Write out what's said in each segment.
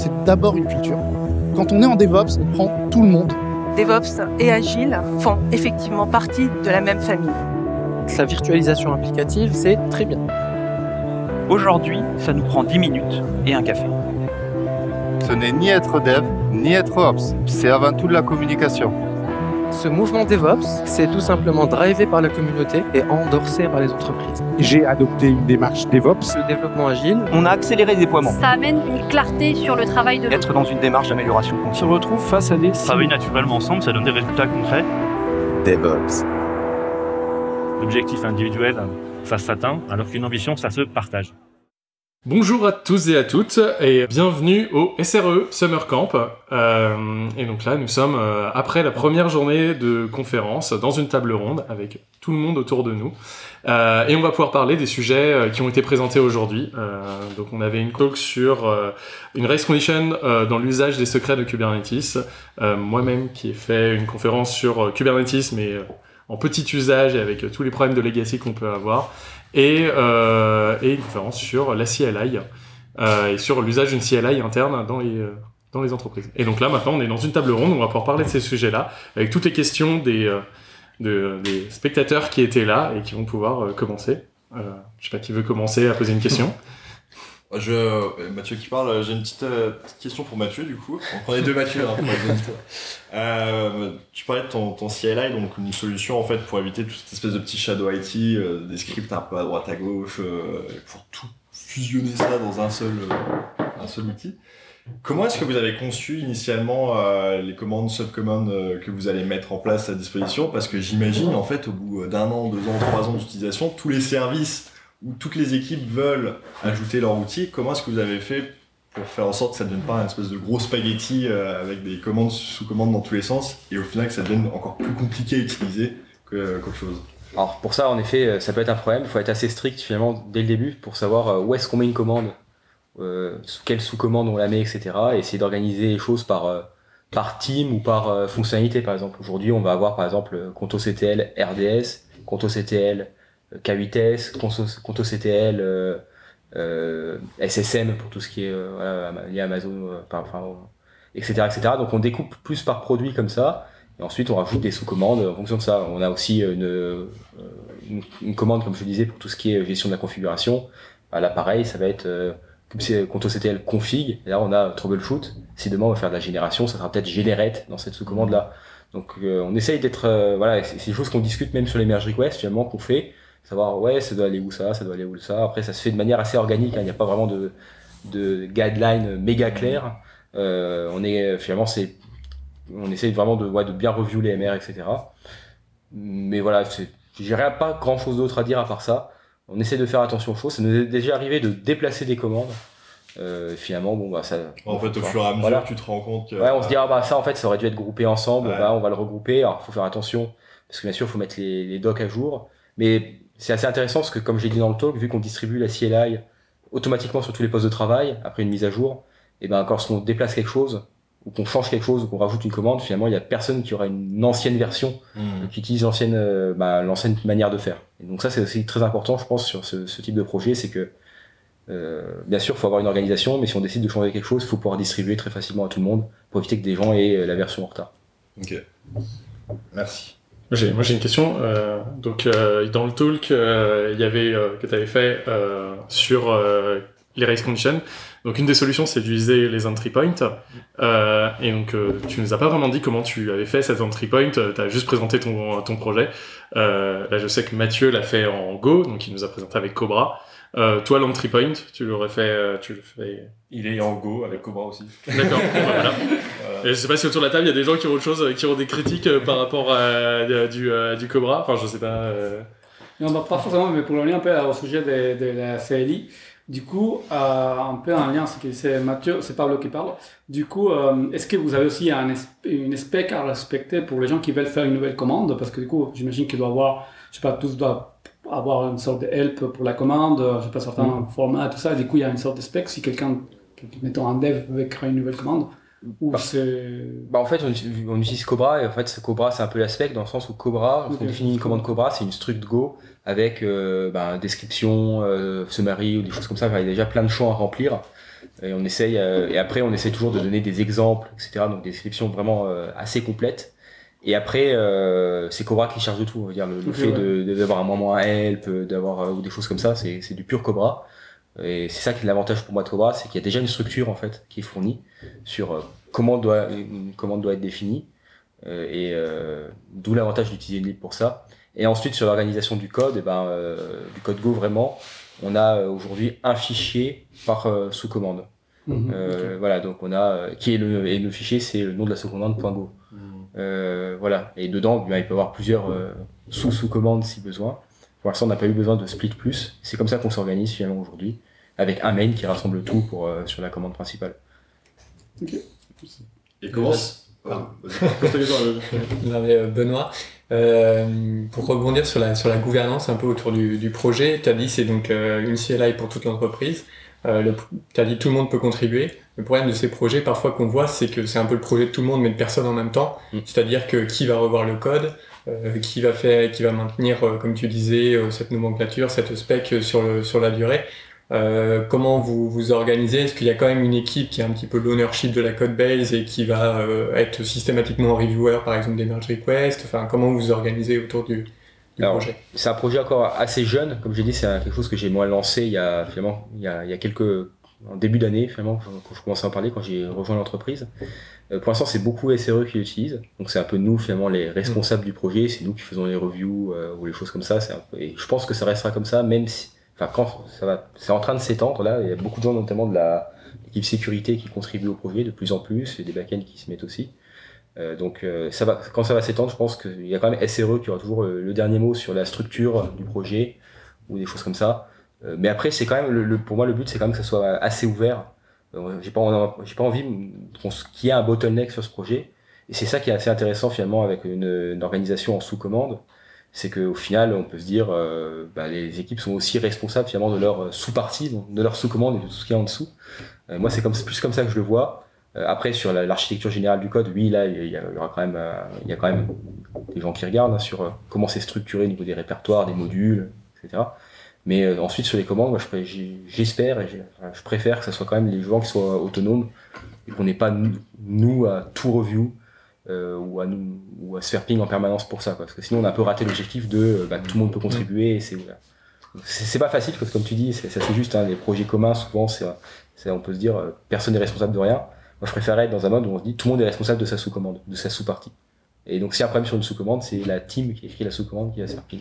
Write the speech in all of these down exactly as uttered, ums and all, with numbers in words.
c'est d'abord une culture. Quand on est en DevOps, on prend tout le monde. DevOps et Agile font effectivement partie de la même famille. La virtualisation applicative, c'est très bien. Aujourd'hui, ça nous prend dix minutes et un café. Ce n'est ni être dev, ni être ops. C'est avant tout de la communication. Ce mouvement DevOps, c'est tout simplement drivé par la communauté et endorsé par les entreprises. J'ai adopté une démarche DevOps. Le développement agile, on a accéléré le déploiement. Ça amène une clarté sur le travail de l'autre. Être dans une démarche d'amélioration On continue. se retrouve face à des... Travailler naturellement ensemble, ça donne des résultats concrets. DevOps. L'objectif individuel, ça s'atteint, alors qu'une ambition, ça se partage. Bonjour à tous et à toutes et bienvenue au S R E Summer Camp. Euh, et donc là, nous sommes euh, après la première journée de conférence dans une table ronde avec tout le monde autour de nous. Euh, et on va pouvoir parler des sujets euh, qui ont été présentés aujourd'hui. Euh, donc on avait une talk sur euh, une race condition euh, dans l'usage des secrets de Kubernetes. Euh, moi-même qui ai fait une conférence sur euh, Kubernetes, mais euh, en petit usage et avec euh, tous les problèmes de legacy qu'on peut avoir. Et, euh, et une conférence sur la C L I euh, et sur l'usage d'une C L I interne dans les, euh, dans les entreprises. Et donc là, maintenant, on est dans une table ronde, on va pouvoir parler de ces sujets-là, avec toutes les questions des, euh, de, des spectateurs qui étaient là et qui vont pouvoir euh, commencer. Euh, je sais pas qui veut commencer à poser une question. Je, Mathieu qui parle, j'ai une petite, euh, petite question pour Mathieu du coup. On est deux Mathieu hein, pour les auditeurs. Euh, tu parlais de ton, ton C L I, donc une solution en fait pour éviter toute cette espèce de petit shadow I T, euh, des scripts un peu à droite à gauche, euh, pour tout fusionner ça dans un seul, euh, un seul outil. Comment est-ce que vous avez conçu initialement euh, les commandes, subcommandes euh, que vous allez mettre en place à disposition? Parce que j'imagine en fait au bout d'un an, deux ans, trois ans d'utilisation, tous les services où toutes les équipes veulent ajouter leur outil, comment est-ce que vous avez fait pour faire en sorte que ça ne devienne pas un espèce de gros spaghetti euh, avec des commandes sous-commandes dans tous les sens, et au final que ça devienne encore plus compliqué à utiliser que, qu'autre chose? Alors pour ça, en effet, ça peut être un problème. Il faut être assez strict finalement dès le début pour savoir où est-ce qu'on met une commande, euh, sous quelle sous-commande on la met, et cetera. Et essayer d'organiser les choses par, euh, par team ou par euh, fonctionnalité. Par exemple, aujourd'hui, on va avoir par exemple Conto C T L R D S, Conto C T L K huit S, Conto C T L euh, euh, S S M pour tout ce qui est euh, voilà, lié à Amazon, euh, par, enfin, et cetera, et cetera. Donc on découpe plus par produit comme ça, et ensuite on rajoute des sous-commandes en fonction de ça. On a aussi une, euh, une, une commande, comme je disais, pour tout ce qui est gestion de la configuration. Bah, là pareil, ça va être euh, Conto C T L config, et là on a troubleshoot. Si demain on va faire de la génération, ça sera peut-être generate dans cette sous-commande là. Donc euh, on essaye d'être, euh, voilà, c'est, c'est des choses qu'on discute même sur les merge requests finalement qu'on fait. Savoir ouais ça doit aller où ça, ça doit aller où ça. Après ça se fait de manière assez organique, hein. Il n'y a pas vraiment de de guideline méga clair. Euh, on est finalement c'est on essaie vraiment de ouais, de bien review les M R, et cetera. Mais voilà, c'est, j'ai rien, pas grand chose d'autre à dire à part ça. On essaie de faire attention aux choses. Ça nous est déjà arrivé de déplacer des commandes. Euh, finalement bon bah ça. En fait, au fur et à mesure, voilà. Tu te rends compte que. Ouais, on se dit ah bah ça en fait ça aurait dû être groupé ensemble. Ouais. Bah on va le regrouper. Alors faut faire attention parce que bien sûr faut mettre les, les docs à jour. Mais c'est assez intéressant parce que, comme j'ai dit dans le talk, vu qu'on distribue la C L I automatiquement sur tous les postes de travail, après une mise à jour, et ben quand on déplace quelque chose, ou qu'on change quelque chose, ou qu'on rajoute une commande, finalement, il y a personne qui aura une ancienne version, mmh. qui utilise l'ancienne, euh, bah, l'ancienne manière de faire. Et donc ça, c'est aussi très important, je pense, sur ce, ce type de projet, c'est que, euh, bien sûr, il faut avoir une organisation, mais si on décide de changer quelque chose, il faut pouvoir distribuer très facilement à tout le monde, pour éviter que des gens aient la version en retard. Ok. Merci. J'ai, moi j'ai une question. Euh, donc euh, dans le talk, euh, il y avait euh, que tu avais fait euh, sur euh, les race conditions. Donc une des solutions c'est d'utiliser les entry points. Euh, et donc euh, tu nous as pas vraiment dit comment tu avais fait cette entry point. Tu as juste présenté ton ton projet. Euh, là je sais que Mathieu l'a fait en Go, donc il nous a présenté avec Cobra. Euh, toi l'entry point, tu l'aurais fait, euh, tu le fais. Il est en Go avec Cobra aussi. D'accord. Bon, bah, voilà. Et je sais pas si autour de la table il y a des gens qui ont autre chose, qui ont des critiques euh, par rapport à, à, du, à, du Cobra. Enfin je sais pas. Euh... Non bah, pas forcément, mais pour revenir un peu au sujet de, de la C L I. Du coup, euh, un peu en lien, c'est que c'est Mathieu, c'est Pablo qui parle. Du coup, euh, est-ce que vous avez aussi un, une spec à respecter pour les gens qui veulent faire une nouvelle commande? Parce que du coup, j'imagine qu'il doit avoir, je sais pas, tous doivent avoir une sorte de help pour la commande, je sais pas, certains mmh. formats, tout ça. Du coup, il y a une sorte de spec. Si quelqu'un, mettons un dev, veut créer une nouvelle commande, ou bah, c'est... Bah en fait, on, on utilise Cobra, et en fait, Cobra, c'est un peu la spec, dans le sens où Cobra, lorsqu'on okay. définit une commande Cobra, c'est une struct Go, avec euh, bah, description, euh, summary, ou des choses comme ça. Il y a déjà plein de champs à remplir. Et on essaye, euh, et après on essaie toujours de donner des exemples, et cetera. Donc des descriptions vraiment euh, assez complètes. Et après, euh, c'est Cobra qui charge de tout. On va dire le, le Ok, fait ouais. de, de- d'avoir un moment à help, d'avoir euh, ou des choses comme ça, c'est, c'est du pur Cobra. Et c'est ça qui est l'avantage pour moi de Cobra, c'est qu'il y a déjà une structure en fait qui est fournie sur euh, comment doit une commande doit être définie. Euh, et euh, d'où l'avantage d'utiliser une lib pour ça. Et ensuite sur l'organisation du code, et ben euh, du code Go vraiment, on a euh, aujourd'hui un fichier par euh, sous-commande. Mhm, Euh, Voilà, donc on a euh, qui est le et le fichier c'est le nom de la sous-commande .go. Euh, voilà, et dedans bien, il peut y avoir plusieurs euh, sous-sous-commandes si besoin. Pour l'instant on n'a pas eu besoin de split plus. C'est comme ça qu'on s'organise finalement aujourd'hui, avec un main qui rassemble tout pour euh, sur la commande principale. Ok. Et comment Pardon. Non, mais, euh, Benoît, euh, pour rebondir sur la, sur la gouvernance un peu autour du, du projet, tu as dit c'est donc euh, une C L I pour toute l'entreprise. Euh, tu as dit tout le monde peut contribuer. Le problème de ces projets parfois qu'on voit, c'est que c'est un peu le projet de tout le monde mais de personne en même temps. Mm. C'est-à-dire que qui va revoir le code, euh, qui va faire, qui va maintenir, euh, comme tu disais, euh, cette nomenclature, cette spec euh, sur, le, sur la durée. Euh, comment vous vous organisez? Est-ce qu'il y a quand même une équipe qui a un petit peu l'ownership de la code base et qui va euh, être systématiquement reviewer par exemple des merge requests? Enfin, comment vous vous organisez autour du, du Alors, projet? c'est un projet encore assez jeune, comme j'ai dit, c'est quelque chose que j'ai moi lancé il y a finalement il y a, il y a quelques en début d'année finalement quand je commençais à en parler quand j'ai rejoint l'entreprise. Euh, pour l'instant, c'est beaucoup S R E qui l'utilisent, donc c'est un peu nous finalement les responsables mmh. du projet, c'est nous qui faisons les reviews euh, ou les choses comme ça. C'est un peu, et je pense que ça restera comme ça, même si Enfin, quand ça va, c'est en train de s'étendre là. Il y a beaucoup de gens, notamment de la l'équipe sécurité, qui contribuent au projet de plus en plus, et des backends qui se mettent aussi. Euh, donc, euh, ça va, quand ça va s'étendre, je pense qu'il y a quand même S R E qui aura toujours le, le dernier mot sur la structure du projet ou des choses comme ça. Euh, mais après, c'est quand même le, le, pour moi, le but, c'est quand même que ça soit assez ouvert. Euh, j'ai pas, j'ai pas envie qu'il y ait un bottleneck sur ce projet. Et c'est ça qui est assez intéressant finalement avec une, une organisation en sous-commande. C'est qu'au final, on peut se dire, euh, bah, les équipes sont aussi responsables finalement de leur sous-partie, de leur sous-commande et de tout ce qu'il y a en dessous. Euh, moi, c'est comme, c'est plus comme ça que je le vois. Euh, après, sur la, l'architecture générale du code, oui, là, il y, y aura quand même, euh, il y a quand même des gens qui regardent hein, sur euh, comment c'est structuré au niveau des répertoires, des modules, et cetera. Mais euh, ensuite, sur les commandes, moi, je, j'espère et je préfère que ce soit quand même les gens qui soient autonomes et qu'on n'ait pas nous, nous à tout review. Euh, ou, à nous, ou à se faire ping en permanence pour ça quoi. Parce que sinon on a un peu raté l'objectif de bah, tout le monde peut contribuer et c'est, c'est, c'est pas facile parce que comme tu dis c'est, c'est assez juste hein, les projets communs souvent c'est, c'est, on peut se dire euh, personne n'est responsable de rien. Moi je préférerais être dans un mode où on se dit tout le monde est responsable de sa sous-commande, de sa sous-partie, et donc s'il y a un problème sur une sous-commande c'est la team qui écrit la sous-commande qui va se faire ping.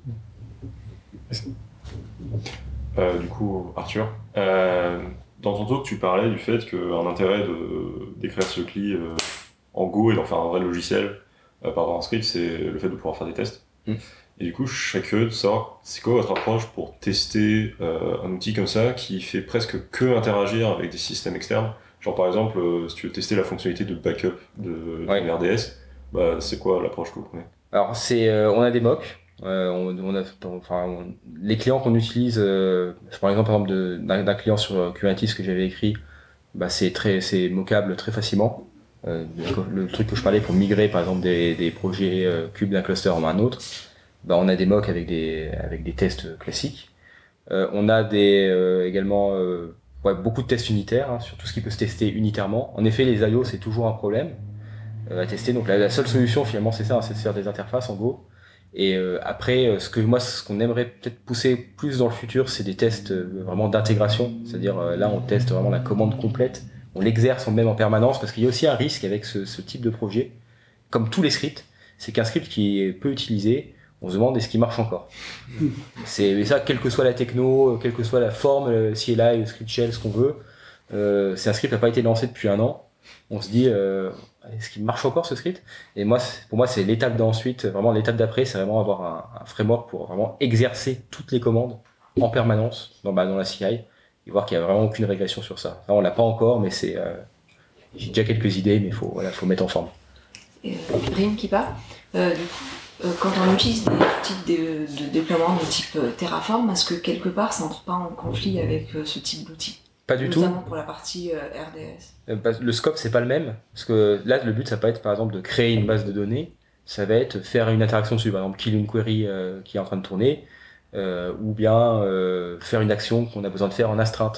Euh, du coup Arthur, euh, dans ton talk tu parlais du fait qu'un intérêt de, d'écrire ce C L I euh, en Go et d'en faire un vrai logiciel euh, par rapport à un script, c'est le fait de pouvoir faire des tests. Mm. Et du coup, je serais curieux de savoir, c'est quoi votre approche pour tester euh, un outil comme ça qui fait presque que interagir avec des systèmes externes? Genre par exemple, euh, si tu veux tester la fonctionnalité de backup de, de ouais. R D S, bah, c'est quoi l'approche que vous prenez? Alors, c'est, euh, on a des mocks. Euh, on, on a, enfin, on, les clients qu'on utilise, euh, je prends l'exemple par exemple de, d'un, d'un client sur Kubernetes que j'avais écrit, bah, c'est, très, c'est mockable très facilement. Euh, le, le truc que je parlais pour migrer par exemple des, des projets euh, cubes d'un cluster en un autre, bah, on a des mocks avec des, avec des tests classiques. Euh, on a des, euh, également euh, ouais, beaucoup de tests unitaires hein, sur tout ce qui peut se tester unitairement. En effet, les I O c'est toujours un problème euh, à tester, donc la, la seule solution finalement c'est ça, hein, c'est de faire des interfaces en Go. Et euh, après, ce que moi, ce qu'on aimerait peut-être pousser plus dans le futur, c'est des tests euh, vraiment d'intégration, c'est-à-dire euh, là on teste vraiment la commande complète. On l'exerce même en permanence parce qu'il y a aussi un risque avec ce, ce type de projet, comme tous les scripts, c'est qu'un script qui est peu utilisé, on se demande est-ce qu'il marche encore. C'est et ça, quelle que soit la techno, quelle que soit la forme, le C L I, le script shell, ce qu'on veut, euh, c'est un script qui n'a pas été lancé depuis un an. On se dit euh, est-ce qu'il marche encore ce script? Et moi, pour moi, c'est l'étape d'ensuite, vraiment l'étape d'après, c'est vraiment avoir un, un framework pour vraiment exercer toutes les commandes en permanence dans, bah, dans la C I. Et voir qu'il n'y a vraiment aucune régression sur ça. Enfin, on l'a pas encore, mais c'est, euh, j'ai déjà quelques idées, mais il faut, voilà, faut mettre en forme. Euh, Rim qui part. Euh, du coup, euh, quand on utilise des outils de, de déploiement de type euh, Terraform, est-ce que quelque part ça n'entre pas en conflit avec euh, ce type d'outils? Pas du tout. Notamment pour la partie euh, R D S. Euh, le scope, c'est pas le même. Parce que là, le but, ça peut être par exemple de créer une base de données. Ça va être faire une interaction dessus. Par exemple, kill une query euh, qui est en train de tourner. Euh, ou bien euh, faire une action qu'on a besoin de faire en astreinte.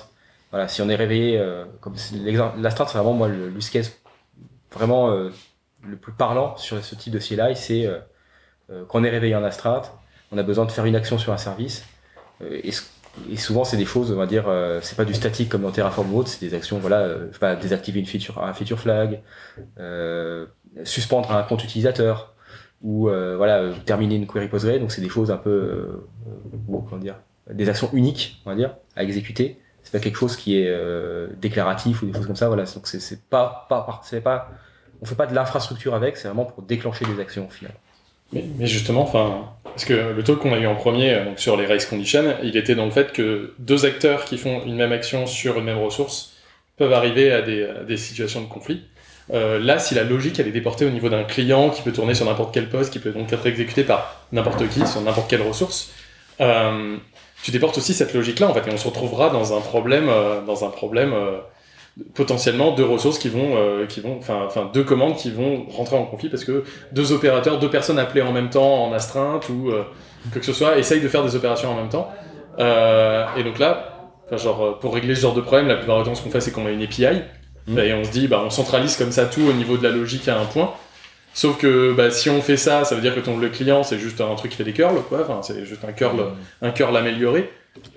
voilà, si on est réveillé, euh, comme l'astreinte, c'est vraiment moi le use case vraiment euh, le plus parlant sur ce type de C L I, c'est euh, euh, quand on est réveillé en astreinte, on a besoin de faire une action sur un service, euh, et, et souvent c'est des choses, on va dire, euh, c'est pas du statique comme dans Terraform ou autre, c'est des actions, voilà, euh, je sais pas, désactiver une feature, un feature flag, euh, suspendre un compte utilisateur, ou euh, voilà, euh, terminer une query Postgre, donc c'est des choses un peu, euh, euh, comment dire, des actions uniques, on va dire, à exécuter. C'est pas quelque chose qui est euh, déclaratif ou des choses comme ça, voilà. Donc c'est, c'est pas, pas, c'est pas, on fait pas de l'infrastructure avec, c'est vraiment pour déclencher des actions au final. Mais, mais justement, enfin, parce que le talk qu'on a eu en premier, donc sur les race conditions, il était dans le fait que deux acteurs qui font une même action sur une même ressource peuvent arriver à des, à des situations de conflit. Euh, là, si la logique elle est déportée au niveau d'un client qui peut tourner sur n'importe quel poste, qui peut donc être exécuté par n'importe qui sur n'importe quelle ressource, euh, tu déportes aussi cette logique-là en fait, et on se retrouvera dans un problème, euh, dans un problème euh, potentiellement deux ressources qui vont, euh, qui vont, enfin, enfin deux commandes qui vont rentrer en conflit parce que deux opérateurs, deux personnes appelées en même temps en astreinte ou euh, que, que ce soit, essayent de faire des opérations en même temps. Euh, et donc là, enfin, genre pour régler ce genre de problème, la plupart du temps, ce qu'on fait, c'est qu'on a une A P I. Mmh. Et on se dit, bah, on centralise comme ça tout au niveau de la logique à un point. Sauf que bah, si on fait ça, ça veut dire que ton, le client, c'est juste un truc qui fait des curls, quoi. Enfin, c'est juste un curl, mmh. un curl amélioré.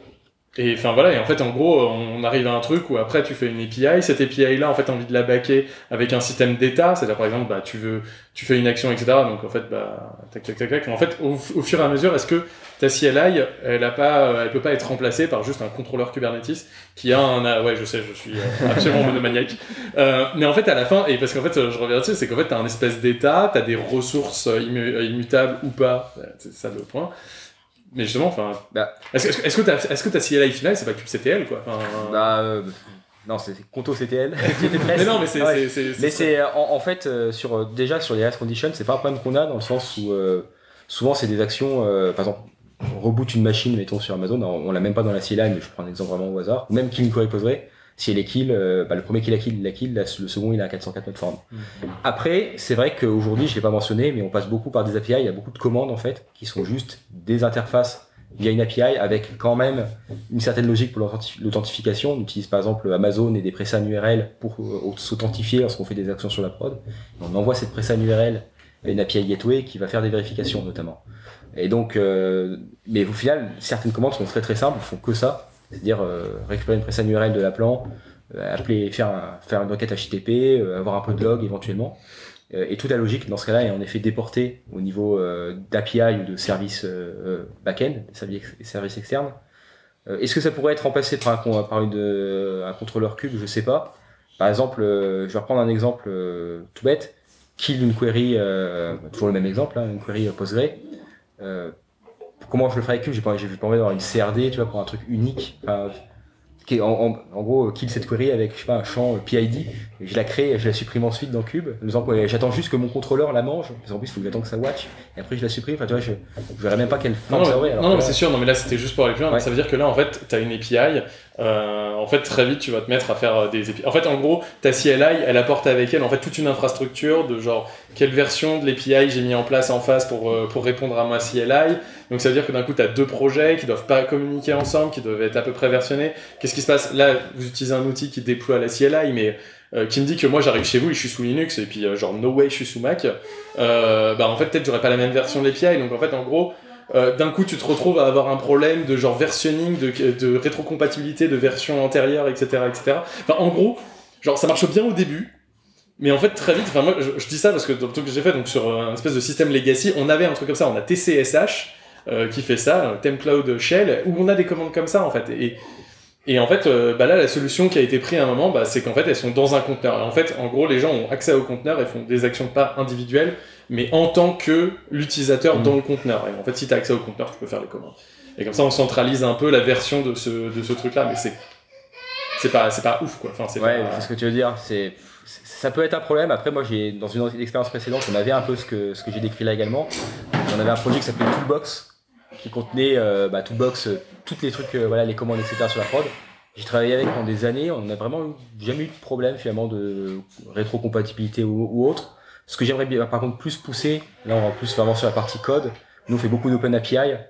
Et enfin voilà, et en fait, en gros, on arrive à un truc où après, tu fais une A P I. Cette A P I-là, en fait, t'as envie de la backer avec un système d'état. C'est-à-dire, par exemple, bah, tu veux, tu fais une action, et cetera. Donc, en fait, bah, tac, tac, tac, tac. En fait, au, au fur et à mesure, est-ce que ta C L I, elle a pas, elle peut pas être remplacée par juste un contrôleur Kubernetes qui a un, ouais, je sais, je suis absolument monomaniaque. Euh, mais en fait, à la fin, et parce qu'en fait, je reviens dessus, c'est qu'en fait, t'as un espèce d'état, t'as des ressources immu- immutables ou pas. C'est ça le point. Mais justement, enfin, bah, est-ce que, est-ce que ta, est-ce que ta C L I finale, c'est pas kubectl, quoi? Enfin, bah, euh, non, c'est, c'est ContoCTL. Mais non, mais c'est, ouais. c'est, c'est, c'est, mais c'est, en, en fait, euh, sur, déjà, sur les race conditions, c'est pas un problème qu'on a dans le sens où, euh, souvent, c'est des actions, euh, par exemple, on reboot une machine, mettons, sur Amazon, on, on l'a même pas dans la C L I, mais je prends un exemple vraiment au hasard, ou même kill une query Postgre, si elle est kill, euh, bah, le premier qui la kill, il la kill, là, le second, il est à quatre cent quatre notes form. Mmh. Après, c'est vrai qu'aujourd'hui, je l'ai pas mentionné, mais on passe beaucoup par des A P I, il y a beaucoup de commandes, en fait, qui sont juste des interfaces via une A P I avec quand même une certaine logique pour l'authentification. On utilise par exemple Amazon et des pressan U R L pour euh, s'authentifier lorsqu'on fait des actions sur la prod. Et on envoie cette pressan U R L à une A P I gateway qui va faire des vérifications notamment. Et donc, euh, mais au final, certaines commandes sont très très simples, font que ça, c'est-à-dire euh, récupérer une pressan U R L de l'appelant, euh, appeler, faire, un, faire une requête H T T P, euh, avoir un peu de log éventuellement. Et toute la logique dans ce cas-là est en effet déportée au niveau euh, d'A P I ou de services euh, back-end, des services externes. Euh, est-ce que ça pourrait être remplacé par un, par une, euh, un contrôleur cube? Je sais pas. Par exemple, euh, je vais reprendre un exemple euh, tout bête. Kill une query, euh, toujours le même exemple, hein, une query Postgre. Euh, comment je le ferai avec cube? J'ai pas, j'ai pas envie d'avoir une C R D, tu vois, pour un truc unique. Enfin, qui est en, en, en gros, kill cette query avec, je sais pas, un champ P I D, et je la crée et je la supprime ensuite dans Cube. J'attends juste que mon contrôleur la mange, parce qu'en plus, il faut que j'attende que ça watch, et après je la supprime. Enfin, tu vois, je, je verrais même pas quelle forme ça aurait. Non, non, mais c'est sûr, non, mais là, c'était juste pour aller plus loin. Ouais. Ça veut dire que là, en fait, t'as une A P I, euh, en fait, très vite, tu vas te mettre à faire des A P I. En fait, en gros, ta C L I, elle apporte avec elle, en fait, toute une infrastructure de genre, quelle version de l'A P I j'ai mis en place en face pour, pour répondre à ma C L I. Donc, ça veut dire que d'un coup, t'as deux projets qui doivent pas communiquer ensemble, qui doivent être à peu près versionnés. Qu'est-ce qui se passe? Là, vous utilisez un outil qui déploie la C L I, mais euh, qui me dit que moi j'arrive chez vous et je suis sous Linux et puis euh, genre no way je suis sous Mac. Euh, bah en fait peut-être j'aurais pas la même version de l'A P I. Donc en fait en gros euh, d'un coup tu te retrouves à avoir un problème de genre versionning, de, de rétrocompatibilité de versions antérieures, et cetera, et cetera. Enfin en gros genre ça marche bien au début. Mais en fait, très vite, enfin moi, je, je dis ça parce que dans le truc que j'ai fait, donc sur un espèce de système legacy, on avait un truc comme ça, on a T C S H euh, qui fait ça, Temcloud Shell, où on a des commandes comme ça en fait. Et, et en fait, euh, bah là, la solution qui a été prise à un moment, bah, c'est qu'en fait, elles sont dans un conteneur. Et en fait, en gros, les gens ont accès au conteneur et font des actions pas individuelles, mais en tant que l'utilisateur mmh. dans le conteneur. Et en fait, si tu as accès au conteneur, tu peux faire les commandes. Et comme ça, on centralise un peu la version de ce, de ce truc-là, mais c'est, c'est pas, c'est pas ouf, quoi. Enfin, c'est ouais, pas... c'est ce que tu veux dire. C'est, ça peut être un problème. Après, moi, j'ai, dans une expérience précédente, on avait un peu ce que, ce que j'ai décrit là également. On avait un projet qui s'appelait Toolbox, qui contenait euh, bah, Toolbox, euh, toutes les trucs, euh, voilà, les commandes, et cetera sur la prod. J'ai travaillé avec pendant des années, on n'a vraiment jamais eu de problème finalement de rétrocompatibilité ou, ou autre. Ce que j'aimerais bien, par contre, plus pousser, là on va plus vraiment sur la partie code. Nous on fait beaucoup d'Open A P I,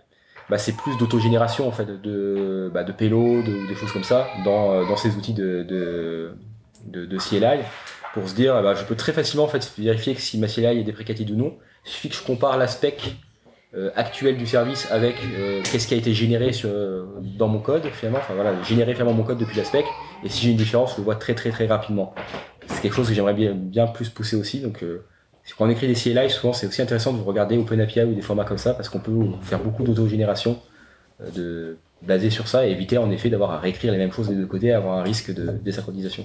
bah, c'est plus d'autogénération en fait, de, bah, de payload ou des choses comme ça dans, dans ces outils de, de, de, de C L I pour se dire bah, je peux très facilement en fait, vérifier que si ma C L I est deprecated ou non. Il suffit que je compare la spec euh, actuelle du service avec euh, qu'est-ce qui a été généré sur, euh, dans mon code finalement, enfin voilà, générer finalement mon code depuis la spec, et si j'ai une différence, je le vois très très très rapidement. C'est quelque chose que j'aimerais bien, bien plus pousser aussi, donc euh, quand on écrit des C L I, souvent c'est aussi intéressant de regarder OpenAPI ou des formats comme ça, parce qu'on peut faire beaucoup d'autogénération euh, de, basée sur ça, et éviter en effet d'avoir à réécrire les mêmes choses des deux côtés, avoir un risque de désynchronisation.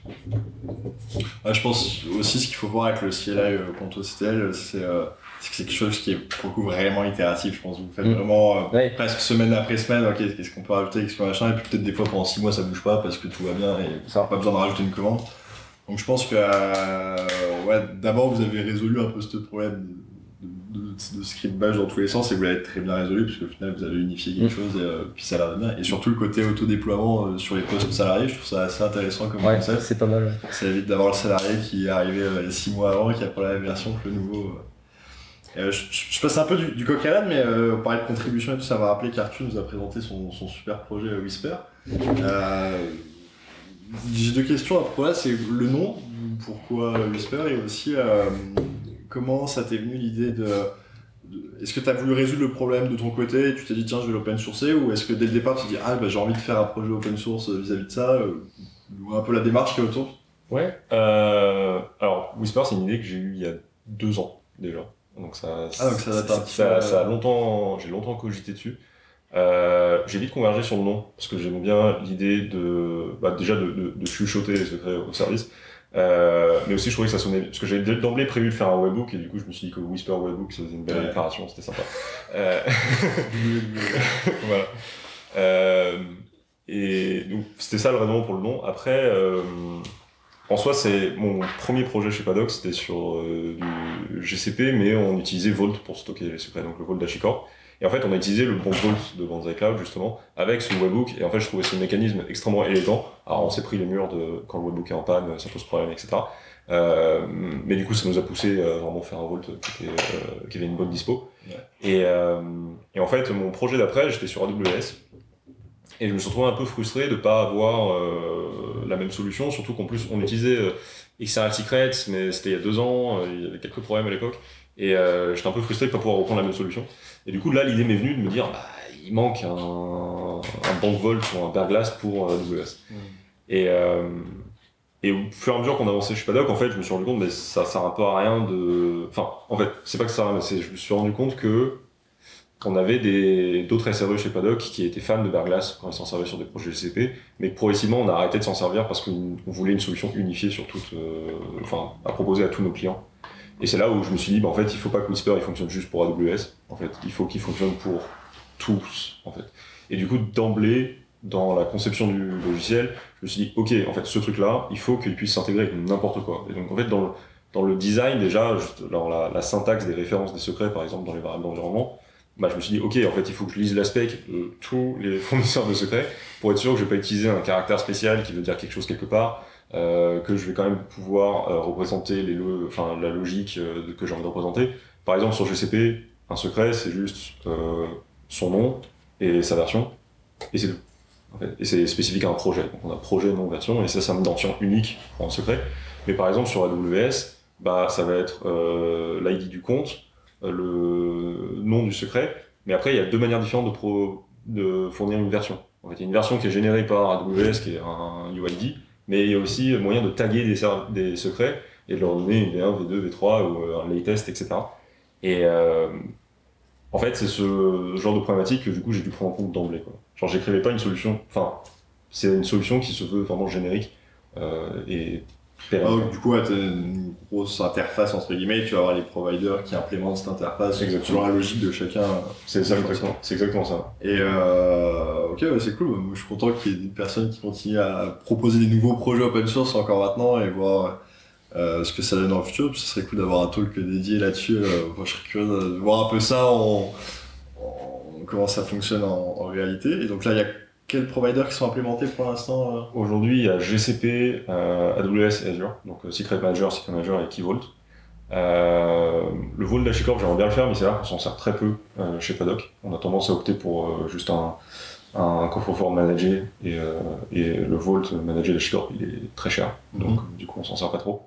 Ouais, je pense aussi ce qu'il faut voir avec le C L I euh, ContourCTL, c'est euh, que c'est quelque chose qui est pour le coup vraiment itératif. Je pense que vous faites mmh. vraiment euh, ouais. presque semaine après semaine, ok, qu'est-ce qu'on peut rajouter, qu'est-ce qu'on machin, et puis peut-être des fois pendant six mois ça bouge pas parce que tout va bien et ça. Pas besoin de rajouter une commande. Donc je pense que euh, ouais, d'abord vous avez résolu un peu ce problème de, de, de, de script bash dans tous les sens et vous l'avez très bien résolu parce qu'au final vous avez unifié quelque mmh. chose et euh, puis ça a l'air de bien. Et surtout le côté autodéploiement euh, sur les postes salariés, je trouve ça assez intéressant comme ouais, concept. C'est pas mal. Ouais. Ça évite d'avoir le salarié qui est arrivé euh, six mois avant, qui a pas la même version que le nouveau. Euh. Euh, je, je passe un peu du, du coq à l'âne, mais euh, on parlait de contribution et tout, ça m'a rappelé qu'Arthur nous a présenté son, son super projet Whisper. Euh, J'ai deux questions à propos là, c'est le nom, pourquoi Whisper, et aussi euh, comment ça t'est venu l'idée de, de... Est-ce que tu as voulu résoudre le problème de ton côté et tu t'es dit tiens je vais l'open sourcer, ou est-ce que dès le départ tu te dis ah bah, j'ai envie de faire un projet open source vis-à-vis de ça, euh, ou un peu la démarche qui est autour? Ouais, euh, alors Whisper c'est une idée que j'ai eue il y a deux ans déjà. Donc ça, ah, donc ça, date un petit ça, peu... ça a longtemps, j'ai longtemps cogité dessus. Euh, j'ai vite convergé sur le nom parce que j'aime bien l'idée de, bah, déjà de, de, de chuchoter les secrets au service, euh, mais aussi je trouvais que ça sonnait parce que j'avais d'emblée prévu de faire un webbook et du coup je me suis dit que Whisper Webbook ça faisait une belle ouais. réparation, c'était sympa. Euh... voilà. Euh, et donc c'était ça le raisonnement pour le nom. Après. Euh, En soi, c'est mon premier projet chez Paddock, c'était sur euh, du G C P, mais on utilisait Vault pour stocker les secrets, donc le Vault d'HashiCorp. Et en fait, on a utilisé le bon Vault de Banzai Cloud, justement, avec ce webbook, et en fait, je trouvais ce mécanisme extrêmement élégant. Alors, on s'est pris les murs de quand le webbook est en panne, ça pose problème, et cetera. Euh, mais du coup, ça nous a poussé à vraiment faire un Vault qui, était, euh, qui avait une bonne dispo. Ouais. Et, euh, et en fait, mon projet d'après, j'étais sur A W S. Et je me suis retrouvé un peu frustré de pas avoir euh, la même solution, surtout qu'en plus on utilisait euh, X R L Secrets, mais c'était il y a deux ans, euh, il y avait quelques problèmes à l'époque, et euh, j'étais un peu frustré de pas pouvoir reprendre la même solution. Et du coup là l'idée m'est venue de me dire, bah, il manque un, un banc Vault ou un Bearglass pour euh, A W S. Mmh. Et, euh, et au fur et à mesure qu'on avançait chez Paddock, en fait je me suis rendu compte, mais ça sert un peu à rien de... Enfin, en fait, c'est pas que ça sert à rien, mais c'est, je me suis rendu compte que on avait des, d'autres S R E chez Paddock qui étaient fans de Bearglass quand ils s'en servaient sur des projets G C P, mais progressivement on a arrêté de s'en servir parce qu'on voulait une solution unifiée sur toute, euh, enfin, à proposer à tous nos clients. Et c'est là où je me suis dit, bah, en fait, il faut pas que Whisper il fonctionne juste pour A W S, en fait, il faut qu'il fonctionne pour tous, en fait. Et du coup, d'emblée, dans la conception du logiciel, je me suis dit, ok, en fait, ce truc-là, il faut qu'il puisse s'intégrer avec n'importe quoi. Et donc, en fait, dans le, dans le design, déjà, juste dans la, la syntaxe des références des secrets, par exemple, dans les variables d'environnement, bah, je me suis dit, ok, en fait, il faut que je lise la spec de tous les fournisseurs de secrets pour être sûr que je vais pas utiliser un caractère spécial qui veut dire quelque chose quelque part, euh, que je vais quand même pouvoir euh, représenter les lo- enfin, la logique euh, que j'ai envie de représenter. Par exemple, sur G C P, un secret, c'est juste euh, son nom et sa version, et c'est tout. En fait. Et c'est spécifique à un projet. Donc on a projet, nom, version, et ça, c'est une identifiant unique pour un secret. Mais par exemple, sur A W S, bah, ça va être euh, l'I D du compte, le nom du secret, mais après il y a deux manières différentes de, pro, de fournir une version. En fait, il y a une version qui est générée par A W S qui est un U I D, mais il y a aussi moyen de taguer des, des secrets et de leur donner une V un, V deux, V trois ou un laytest, et cetera. Et euh, en fait, c'est ce genre de problématique que du coup j'ai dû prendre en compte d'emblée, quoi. Genre, j'écrivais pas une solution, enfin, c'est une solution qui se veut vraiment générique euh, et Ah, du coup, ouais, t'as une grosse interface entre guillemets, tu vas avoir les providers qui implémentent cette interface selon la logique de chacun. C'est ça, exactement. C'est exactement ça. Et euh, ok, ouais, c'est cool. Moi, je suis content qu'il y ait des personnes qui continuent à proposer des nouveaux projets open source encore maintenant et voir euh, ce que ça donne dans le futur. Ce serait cool d'avoir un talk dédié là-dessus. Euh, moi, je serais curieux de voir un peu ça, en, en comment ça fonctionne en, en réalité. Et donc là, il y a quels providers qui sont implémentés pour l'instant euh... Aujourd'hui, il y a G C P, euh, A W S et Azure, donc euh, Secret Manager, Secret Manager et Key Vault. Euh, le Vault d'HashiCorp, j'aimerais bien le faire, mais c'est là qu'on s'en sert très peu euh, chez Paddock. On a tendance à opter pour euh, juste un, un coffre-fort managé, et, euh, et le Vault managé d'HashiCorp, il est très cher, mm-hmm. donc du coup on s'en sert pas trop.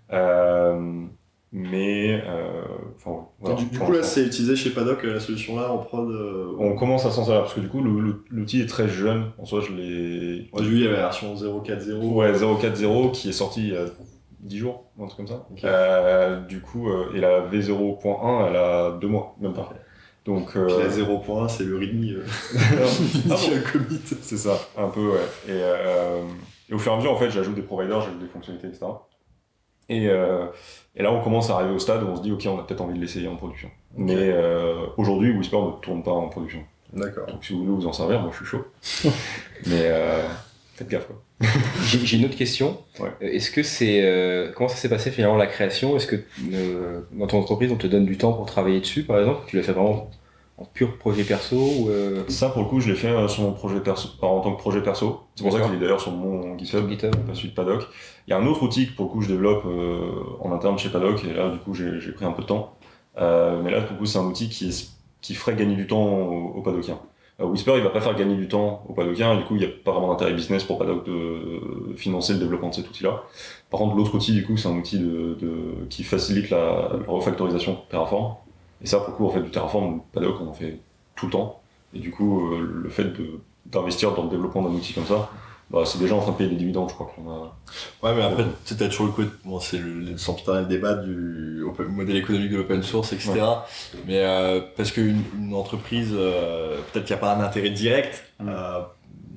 Euh, mais euh, enfin, voilà, du, du coup là c'est utilisé chez Paddock la solution là en prod euh... on commence à s'en servir parce que du coup le, le, l'outil est très jeune en soi. Je l'ai ouais, j'ai vu il y avait la version zéro quatre zéro ouais zéro quatre zéro qui est sortie il y a dix jours un truc comme ça okay. euh, du coup euh, et la V zéro point un elle a deux mois même pas okay. Donc euh... la zéro point un c'est le readme euh... ah bon commit c'est ça un peu ouais et, euh, et au fur et à mesure en fait j'ajoute des providers, j'ajoute des fonctionnalités etc. Et, euh, et là, on commence à arriver au stade où on se dit, ok, on a peut-être envie de l'essayer en production. Okay. Mais euh, aujourd'hui, Whisper ne tourne pas en production. D'accord. Donc si vous voulez vous en servir, moi je suis chaud. Mais euh, faites gaffe, quoi. j'ai, j'ai une autre question. Ouais. Est-ce que c'est euh, comment ça s'est passé finalement la création ? Est-ce que euh, dans ton entreprise, on te donne du temps pour travailler dessus, par exemple ? Tu l'as fait vraiment en pur projet perso ou euh... Ça, pour le coup, je l'ai fait euh, sur mon projet perso, en tant que projet perso. C'est pour D'accord. ça qu'il est d'ailleurs sur mon GitHub, GitHub. Pas celui de Paddock. Il y a un autre outil que pour le coup je développe euh, en interne chez Paddock, et là du coup j'ai, j'ai pris un peu de temps. Euh, mais là pour le coup c'est un outil qui, est, qui ferait gagner du temps aux, aux Paddockiens. Euh, Whisper il va pas faire gagner du temps aux Paddockiens, et du coup il n'y a pas vraiment d'intérêt business pour Paddock de, de financer le développement de cet outil-là. Par contre l'autre outil du coup c'est un outil de, de, qui facilite la, la refactorisation Terraform. Et ça pour le coup en fait du Terraform, Paddock on en fait tout le temps. Et du coup euh, le fait de, d'investir dans le développement d'un outil comme ça, bah, c'est déjà en train de payer des dividendes, je crois qu'on a. Ouais, mais après, tu sais, t'as toujours le côté, bon, c'est le, sans le débat du open, modèle économique de l'open source, et cetera. Ouais. Mais, euh, parce qu'une une entreprise, euh, peut-être qu'il n'y a pas un intérêt direct mmh. à,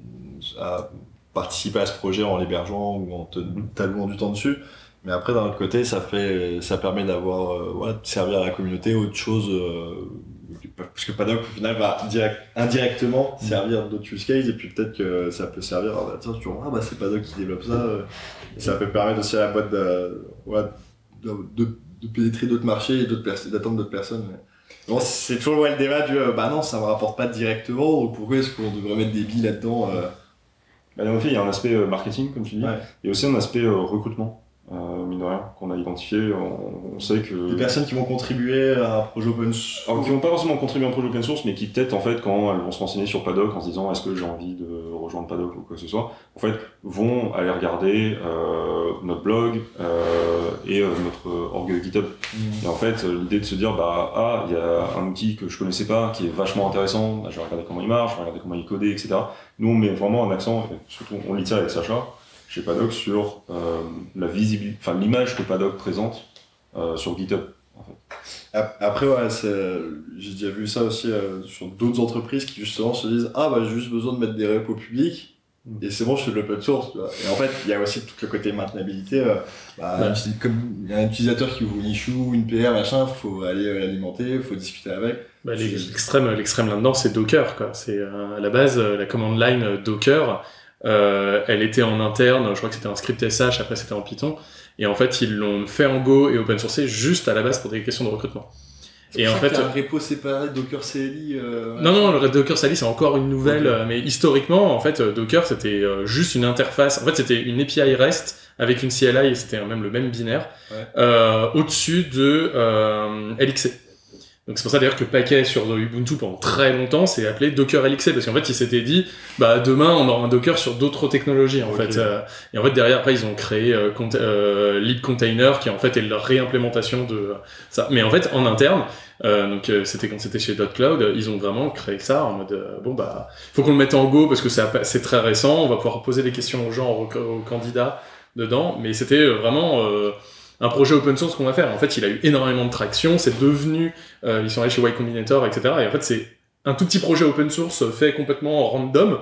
à participer à ce projet en l'hébergeant ou en te, t'allouant du temps dessus. Mais après, d'un autre côté, ça fait, ça permet d'avoir, euh, ouais, de servir à la communauté autre chose, euh, parce que Paddock, au final, va direct, indirectement mmh. servir d'autres use cases, et puis peut-être que ça peut servir, ah bah, tiens, tu vois, ah bah, c'est Paddock qui développe ça, euh, et ça peut permettre aussi à la boîte de, ouais, de, de, de pénétrer d'autres marchés et d'autres pers- d'attendre d'autres personnes. Mais... Bon, c'est toujours ouais, le débat du, euh, bah non, ça me rapporte pas directement, donc pourquoi est-ce qu'on devrait mettre des billes là-dedans euh... Bah, en fait, il y a un aspect euh, marketing, comme tu dis, ouais. il y a aussi un aspect euh, recrutement. Euh, mine de rien, qu'on a identifié, on, on sait que... Des personnes qui vont contribuer à un projet open source. Alors, qui vont pas forcément contribuer à un projet open source, mais qui peut-être, en fait, quand elles vont se renseigner sur Paddock en se disant est-ce que j'ai envie de rejoindre Paddock ou quoi que ce soit, en fait, vont aller regarder euh, notre blog euh, et euh, notre org GitHub. Mmh. Et en fait, l'idée de se dire, bah, ah, il y a un outil que je connaissais pas, qui est vachement intéressant, bah, je vais regarder comment il marche, je vais regarder comment il est codé, et cetera. Nous, on met vraiment un accent, surtout, on lit ça avec Sacha, chez Paddock sur euh, la visibilité, enfin l'image que Paddock présente euh, sur GitHub. En fait. Après, ouais, c'est, j'ai déjà vu ça aussi euh, sur d'autres entreprises qui justement se disent ah bah j'ai juste besoin de mettre des repos publics mmh. et c'est bon, je fais de l'open source. Tu vois. Et en fait, il y a aussi tout le côté maintenabilité. Euh, bah, ouais. Comme il y a un utilisateur qui ouvre une issue, une P R, machin, faut aller euh, l'alimenter, faut discuter avec. Bah, l'extrême, l'extrême là-dedans, c'est Docker, quoi. C'est euh, à la base la command line Docker. Euh, elle était en interne, je crois que c'était un script S H, après c'était en Python, et en fait ils l'ont fait en Go et open sourcé juste à la base pour des questions de recrutement. C'est et en fait, qu'il y a un repo séparé Docker C L I. Euh, non non, le Docker C L I c'est encore une nouvelle, okay. mais historiquement en fait Docker c'était juste une interface, en fait c'était une A P I REST avec une C L I et c'était même le même binaire ouais. euh, au-dessus de euh, L X C. Donc c'est pour ça d'ailleurs que le paquet sur Ubuntu pendant très longtemps s'est appelé Docker L X C parce qu'en fait ils s'étaient dit bah demain on aura un Docker sur d'autres technologies en okay. fait euh, et en fait derrière après ils ont créé euh, cont- euh, Lead Container qui en fait est leur réimplémentation de euh, ça mais en fait en interne euh, donc euh, c'était quand c'était chez .cloud ils ont vraiment créé ça en mode euh, bon bah faut qu'on le mette en Go parce que c'est, c'est très récent, on va pouvoir poser des questions aux gens aux, aux candidats dedans mais c'était vraiment euh, un projet open source qu'on va faire. En fait, il a eu énormément de traction, c'est devenu, euh, ils sont allés chez Y Combinator, et cetera. Et en fait, c'est un tout petit projet open source fait complètement random,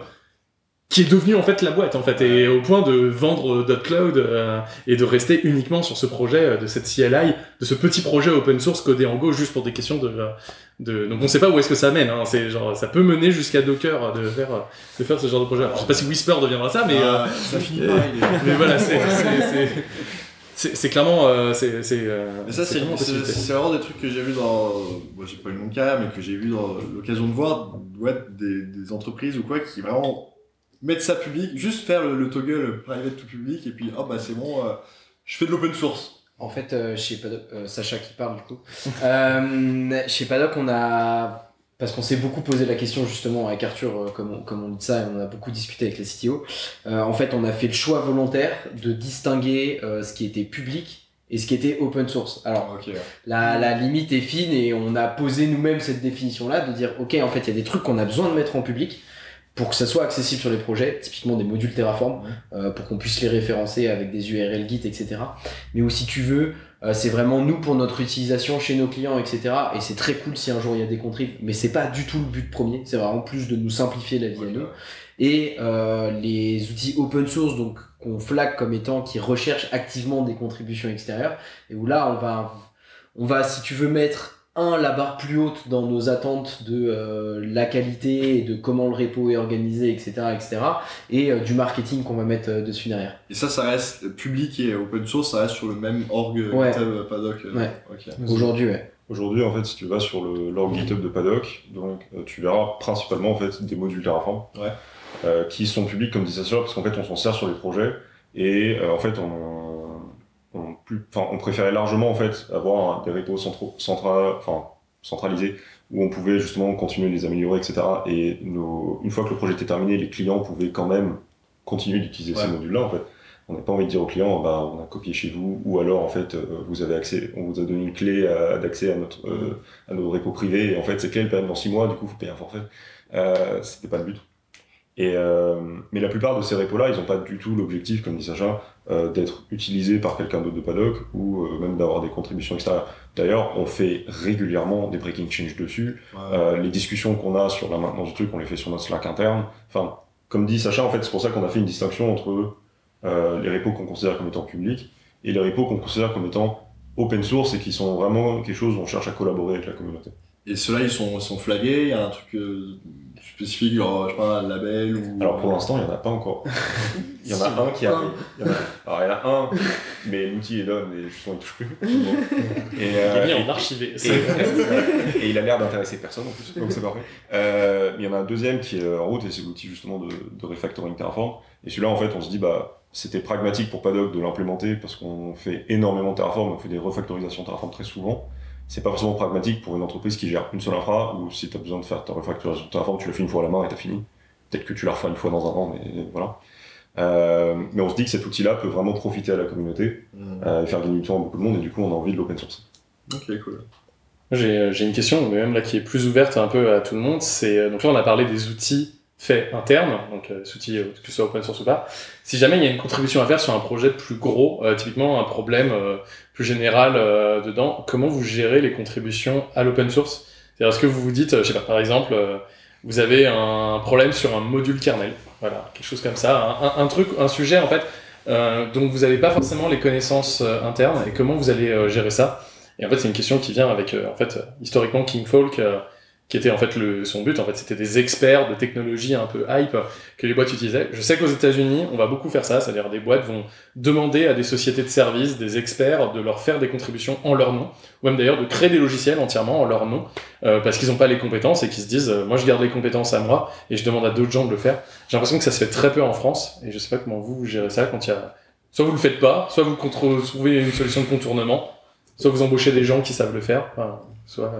qui est devenu en fait la boîte, en fait, et au point de vendre .cloud euh, et de rester uniquement sur ce projet, de cette C L I, de ce petit projet open source codé en Go juste pour des questions de... de... Donc on sait pas où est-ce que ça mène, hein. C'est genre, ça peut mener jusqu'à Docker de faire, de faire ce genre de projet. Alors, je sais pas si Whisper deviendra ça, mais... Ah, euh, ça finit pareil. Mais voilà, c'est... c'est, c'est... C'est, c'est clairement, euh, c'est, c'est, euh, mais ça, c'est, c'est, c'est, c'est vraiment des trucs que j'ai vu dans, moi j'ai pas eu mon cas, mais que j'ai vu dans l'occasion de voir, ouais, des, des entreprises ou quoi, qui vraiment mettent ça public, juste faire le, le toggle private to public, et puis, oh bah c'est bon, euh, je fais de l'open source. En fait, euh, chez Paddock, euh, Sacha qui parle du coup, euh, chez Paddock, on a, parce qu'on s'est beaucoup posé la question justement avec Arthur, euh, comme, on, comme on dit ça, et on a beaucoup discuté avec les C T O, euh, en fait, on a fait le choix volontaire de distinguer euh, ce qui était public et ce qui était open source. Alors, okay, ouais. la, la limite est fine et on a posé nous-mêmes cette définition-là, de dire, ok, en fait, il y a des trucs qu'on a besoin de mettre en public pour que ça soit accessible sur les projets, typiquement des modules Terraform, ouais. euh, pour qu'on puisse les référencer avec des U R L Git, et cetera. Mais où si tu veux, euh, c'est vraiment nous pour notre utilisation chez nos clients, et cetera. Et c'est très cool si un jour il y a des contribs, mais c'est pas du tout le but premier, c'est vraiment plus de nous simplifier la vie okay. à nous. Et euh, les outils open source, donc qu'on flag comme étant qui recherchent activement des contributions extérieures, et où là on va, on va si tu veux mettre un, la barre plus haute dans nos attentes de euh, la qualité et de comment le repo est organisé, et cetera, et cetera, et euh, du marketing qu'on va mettre euh, dessus derrière. Et ça, ça reste public et open source, ça reste sur le même org ouais. GitHub Paddock. Euh, ouais. Okay. Aujourd'hui, ouais. Aujourd'hui, en fait, si tu vas sur le l'org GitHub de Paddock, donc euh, tu verras principalement en fait des modules Terraform ouais. euh, qui sont publics comme dit Sacha, parce qu'en fait, on s'en sert sur les projets et euh, en fait, on On, plus, on préférait largement en fait avoir des repos centraux, centra, enfin, centralisés où on pouvait justement continuer de les améliorer, et cetera. Et nos, une fois que le projet était terminé, les clients pouvaient quand même continuer d'utiliser ouais. ces modules-là. En fait, on n'a pas envie de dire aux clients, bah, on a copié chez vous, ou alors en fait, euh, vous avez accès, on vous a donné une clé à, d'accès à notre euh, à nos repos privés. Et en fait, cette clé elle perd dans six mois, du coup, vous payez un forfait. Euh, c'était pas le but. Et euh, mais la plupart de ces repos-là, ils n'ont pas du tout l'objectif, comme dit Sacha, euh, d'être utilisés par quelqu'un d'autre de Paddock ou euh, même d'avoir des contributions extérieures. D'ailleurs, on fait régulièrement des breaking change dessus. Ouais. Euh, les discussions qu'on a sur la maintenance du truc, on les fait sur notre Slack interne. Enfin, comme dit Sacha, en fait, c'est pour ça qu'on a fait une distinction entre euh, les repos qu'on considère comme étant publics et les repos qu'on considère comme étant open source et qui sont vraiment quelque chose où on cherche à collaborer avec la communauté. Et ceux-là, ils sont, ils sont flagués, il y a un truc euh, spécifique, genre, je sais pas, un label ou... Alors pour l'instant, il n'y en a pas encore. Il y en a un qui arrive. Il y en a... Alors il y en a un, mais l'outil est là, mais justement, il ne touche plus. Et, euh, il est mis en archivé. Et, et, et il a l'air d'intéresser personne en plus, donc c'est parfait. Euh, mais il y en a un deuxième qui est en route, et c'est l'outil justement de, de refactoring Terraform. Et celui-là, en fait, on se dit, bah, c'était pragmatique pour Paddock de l'implémenter, parce qu'on fait énormément de Terraform, on fait des refactorisations Terraform très souvent. C'est pas forcément pragmatique pour une entreprise qui gère une seule infra, ou si tu as besoin de faire ta refactorisation de Terraform, tu la fais une fois à la main et t'as fini. Peut-être que tu la referas une fois dans un an, mais voilà. Euh, mais on se dit que cet outil-là peut vraiment profiter à la communauté, mmh. euh, et faire gagner du temps à beaucoup de monde, et du coup on a envie de l'open source. Ok, cool. J'ai, j'ai une question, mais même là qui est plus ouverte un peu à tout le monde, c'est, donc là on a parlé des outils faits internes, donc euh, des outils, euh, que ce soit open source ou pas. Si jamais il y a une contribution à faire sur un projet plus gros, euh, typiquement un problème euh, plus général euh, dedans, comment vous gérez les contributions à l'open source? C'est-à-dire, est-ce que vous vous dites, euh, je sais pas, par exemple, euh, vous avez un problème sur un module kernel, voilà, quelque chose comme ça, un, un, un truc, un sujet en fait, euh, dont vous n'avez pas forcément les connaissances euh, internes, et comment vous allez euh, gérer ça? Et en fait, c'est une question qui vient avec, euh, en fait, euh, historiquement, Kingfolk, euh, qui était en fait le, son but, en fait, c'était des experts de technologie un peu hype que les boîtes utilisaient. Je sais qu'aux États-Unis, on va beaucoup faire ça, c'est-à-dire des boîtes vont demander à des sociétés de services, des experts, de leur faire des contributions en leur nom, ou même d'ailleurs de créer des logiciels entièrement en leur nom, euh, parce qu'ils n'ont pas les compétences et qu'ils se disent, euh, moi je garde les compétences à moi et je demande à d'autres gens de le faire. J'ai l'impression que ça se fait très peu en France, et je sais pas comment vous, vous gérez ça quand il y a... Soit vous le faites pas, soit vous contre... trouvez une solution de contournement, soit vous embauchez des gens qui savent le faire, enfin, soit...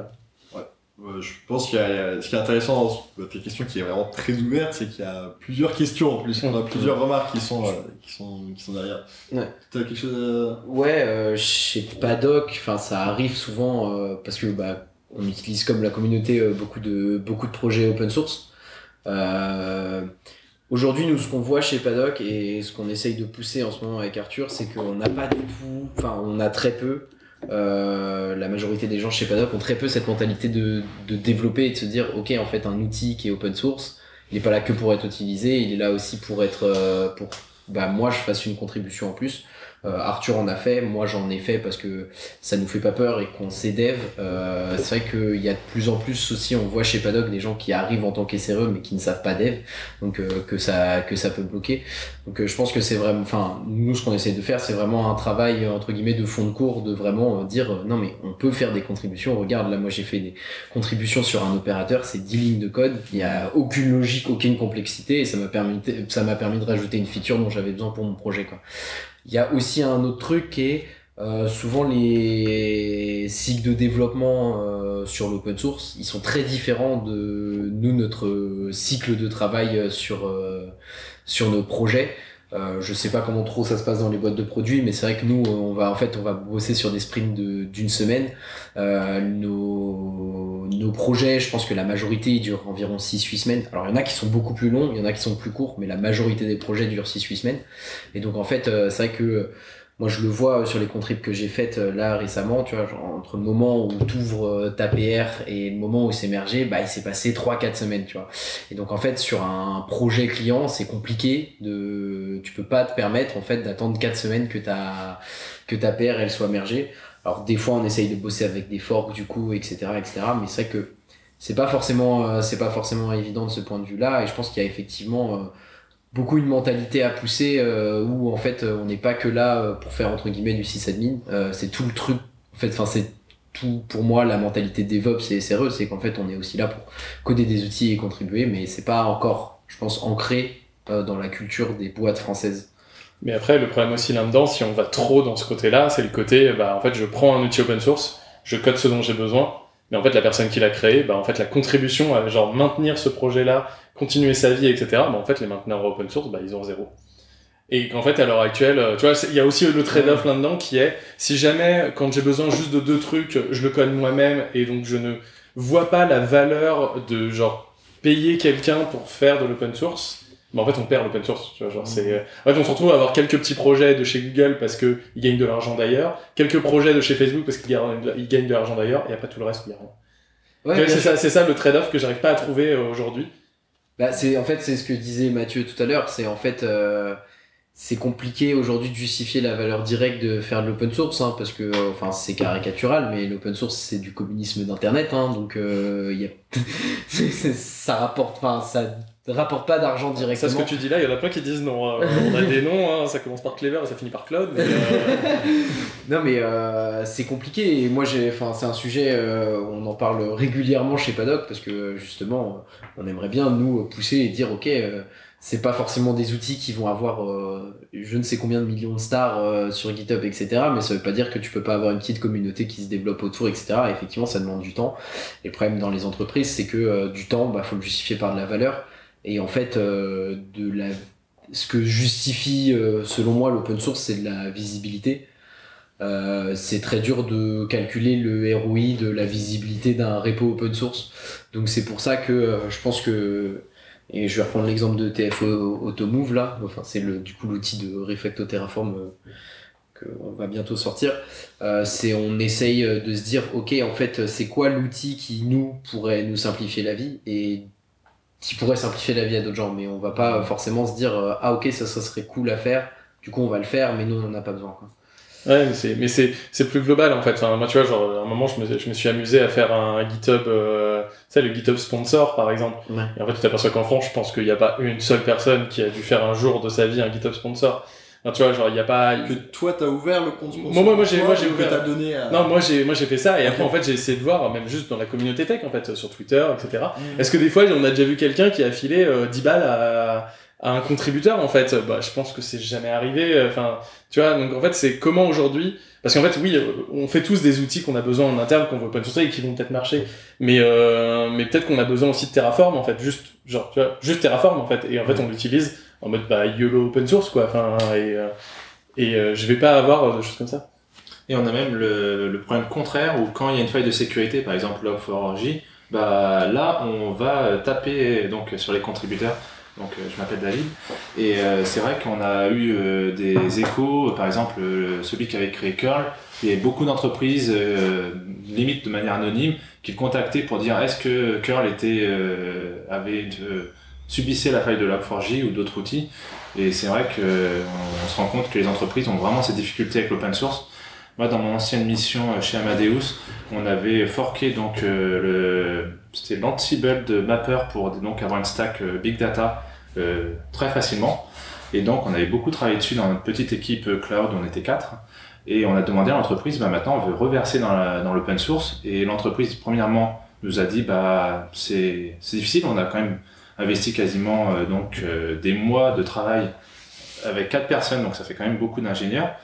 Ouais, je pense qu'il y a, ce qui est intéressant dans ta question qui est vraiment très ouverte, c'est qu'il y a plusieurs questions en plus, on a plusieurs remarques qui sont, euh, qui sont, qui sont derrière. Ouais. T'as quelque chose à... Ouais, euh, chez Paddock, enfin, ça arrive souvent, euh, parce que, bah, on utilise comme la communauté euh, beaucoup de, beaucoup de projets open source. Euh, aujourd'hui, nous, ce qu'on voit chez Paddock et ce qu'on essaye de pousser en ce moment avec Arthur, c'est qu'on n'a pas du tout, enfin, on a très peu, Euh, la majorité des gens chez Paddock ont très peu cette mentalité de, de développer et de se dire ok, en fait un outil qui est open source il est pas là que pour être utilisé, il est là aussi pour être euh, pour bah moi je fasse une contribution en plus. Euh, Arthur en a fait, moi j'en ai fait parce que ça nous fait pas peur et qu'on sait dev. Euh, c'est vrai qu'il y a de plus en plus aussi, on voit chez Paddock des gens qui arrivent en tant qu'S R E mais qui ne savent pas dev, donc euh, que ça que ça peut bloquer. Donc euh, je pense que c'est vraiment, enfin nous ce qu'on essaie de faire c'est vraiment un travail entre guillemets de fond de cours, de vraiment dire euh, non mais on peut faire des contributions. Regarde là, moi j'ai fait des contributions sur un opérateur, c'est dix lignes de code, il y a aucune logique, aucune complexité et ça m'a permis ça m'a permis de rajouter une feature dont j'avais besoin pour mon projet quoi. Il y a aussi un autre truc qui est Euh, souvent les cycles de développement euh, sur l'open source, ils sont très différents de nous, notre cycle de travail sur, euh, sur nos projets. Euh, je sais pas comment trop ça se passe dans les boîtes de produits, mais c'est vrai que nous, on va en fait, on va bosser sur des sprints de, d'une semaine. Euh, nos, nos projets, je pense que la majorité ils durent environ six huit semaines. Alors il y en a qui sont beaucoup plus longs, il y en a qui sont plus courts, mais la majorité des projets durent six huit semaines. Et donc en fait, euh, c'est vrai que moi, je le vois sur les contribs que j'ai faites là récemment, tu vois, genre, entre le moment où tu ouvres ta P R et le moment où c'est émergé, bah, il s'est passé trois quatre semaines, tu vois. Et donc, en fait, sur un projet client, c'est compliqué de, tu peux pas te permettre, en fait, d'attendre quatre semaines que ta, que ta P R, elle soit mergée. Alors, des fois, on essaye de bosser avec des forks, du coup, et cetera, et cetera. Mais c'est vrai que c'est pas forcément, c'est pas forcément évident de ce point de vue-là. Et je pense qu'il y a effectivement, euh, beaucoup une mentalité à pousser euh, où en fait on n'est pas que là euh, pour faire entre guillemets du sysadmin, euh, c'est tout le truc en fait, enfin c'est tout pour moi la mentalité DevOps et S R E, c'est qu'en fait on est aussi là pour coder des outils et contribuer, mais c'est pas encore, je pense, ancré euh, dans la culture des boîtes françaises. Mais après le problème aussi là-dedans, si on va trop dans ce côté-là, c'est le côté bah en fait je prends un outil open source, je code ce dont j'ai besoin, mais en fait la personne qui l'a créé, bah en fait la contribution à genre maintenir ce projet-là, continuer sa vie, et cetera. Bah en fait les mainteneurs open source, bah ils ont zéro. Et qu'en fait à l'heure actuelle, tu vois, il y a aussi le trade-off là-dedans qui est, si jamais quand j'ai besoin juste de deux trucs, je le code moi-même et donc je ne vois pas la valeur de genre payer quelqu'un pour faire de l'open source, bah en fait on perd l'open source, tu vois, genre c'est en fait on se retrouve à avoir quelques petits projets de chez Google parce que ils gagnent de l'argent d'ailleurs, quelques projets de chez Facebook parce qu'ils gagnent, ils gagnent de l'argent d'ailleurs, et après tout le reste il y a rien. Ouais, c'est ça, c'est ça le trade-off que j'arrive pas à trouver euh, aujourd'hui. Bah c'est en fait c'est ce que disait Mathieu tout à l'heure, c'est en fait euh, c'est compliqué aujourd'hui de justifier la valeur directe de faire de l'open source, hein, parce que enfin c'est caricatural, mais l'open source c'est du communisme d'internet, hein, donc euh, y a c'est, c'est, ça rapporte enfin ça rapporte pas d'argent directement. C'est ce que tu dis là, il y en a plein qui disent non, euh, on a des noms, hein, ça commence par Clever et ça finit par Cloud. Mais euh... non mais euh, c'est compliqué, et moi j'ai, enfin c'est un sujet, euh, on en parle régulièrement chez Paddock parce que justement on aimerait bien nous pousser et dire ok, euh, c'est pas forcément des outils qui vont avoir euh, je ne sais combien de millions de stars euh, sur GitHub, et cetera. Mais ça veut pas dire que tu peux pas avoir une petite communauté qui se développe autour, et cetera. Et effectivement ça demande du temps. Et le problème dans les entreprises c'est que euh, du temps, bah faut le justifier par de la valeur. Et en fait, euh, de la, ce que justifie, euh, selon moi, l'open source, c'est de la visibilité. Euh, c'est très dur de calculer le R O I de la visibilité d'un repo open source. Donc c'est pour ça que euh, je pense que, et je vais reprendre l'exemple de T F O Automove là, enfin c'est le, du coup l'outil de Refacto Terraform euh, qu'on va bientôt sortir. Euh, c'est on essaye de se dire, ok, en fait, c'est quoi l'outil qui nous pourrait nous simplifier la vie et qui pourrait simplifier la vie à d'autres gens, mais on va pas forcément se dire euh, ah ok ça ça serait cool à faire, du coup on va le faire, mais nous on en a pas besoin quoi. Ouais, mais c'est mais c'est c'est plus global en fait. Enfin moi tu vois, genre à un moment je me je me suis amusé à faire un GitHub, euh, tu sais le GitHub sponsor par exemple. Ouais. Et en fait tu t'aperçois qu'en France je pense qu'il y a pas une seule personne qui a dû faire un jour de sa vie un GitHub sponsor. Alors, tu vois, genre, il y a pas... Que toi, t'as ouvert le compte sponsor. Moi, moi, moi, j'ai, moi, j'ai que ouvert... t'as donné à... Non, moi, j'ai, moi, j'ai fait ça, et après, en fait, j'ai essayé de voir, même juste dans la communauté tech, en fait, sur Twitter, et cetera. Mmh. Est-ce que des fois, on a déjà vu quelqu'un qui a filé euh, dix balles à, à un contributeur, en fait? Bah, je pense que c'est jamais arrivé. Enfin, tu vois, donc, en fait, c'est comment aujourd'hui... Parce qu'en fait, oui, on fait tous des outils qu'on a besoin en interne, qu'on veut open sourcer et qui vont peut-être marcher. Mais, euh, mais peut-être qu'on a besoin aussi de Terraform, en fait. Juste, genre, tu vois, juste Terraform, en fait. Et en fait, on l'utilise en mode, bah, YOLO open source, quoi. Enfin, et, euh, et euh, je vais pas avoir de choses comme ça. Et on a même le, le problème contraire où quand il y a une faille de sécurité, par exemple log four j, bah, là, on va taper, donc, sur les contributeurs. Donc euh, je m'appelle David et euh, c'est vrai qu'on a eu euh, des échos, par exemple euh, celui qui avait créé curl, il y avait beaucoup d'entreprises, euh, limite de manière anonyme, qui le contactaient pour dire est-ce que curl était, euh, avait euh, subissait la faille de log four j ou d'autres outils, et c'est vrai qu'on on se rend compte que les entreprises ont vraiment ces difficultés avec l'open source. Moi dans mon ancienne mission chez Amadeus, on avait forké donc euh, le c'était l'Ansible de Mapper pour donc avoir une stack euh, Big Data euh, très facilement. Et donc on avait beaucoup travaillé dessus dans notre petite équipe euh, cloud, on était quatre. Et on a demandé à l'entreprise, bah maintenant on veut reverser dans, la, dans l'open source. Et l'entreprise premièrement nous a dit bah c'est, c'est difficile, on a quand même investi quasiment euh, donc euh, des mois de travail avec quatre personnes, donc ça fait quand même beaucoup d'ingénieurs.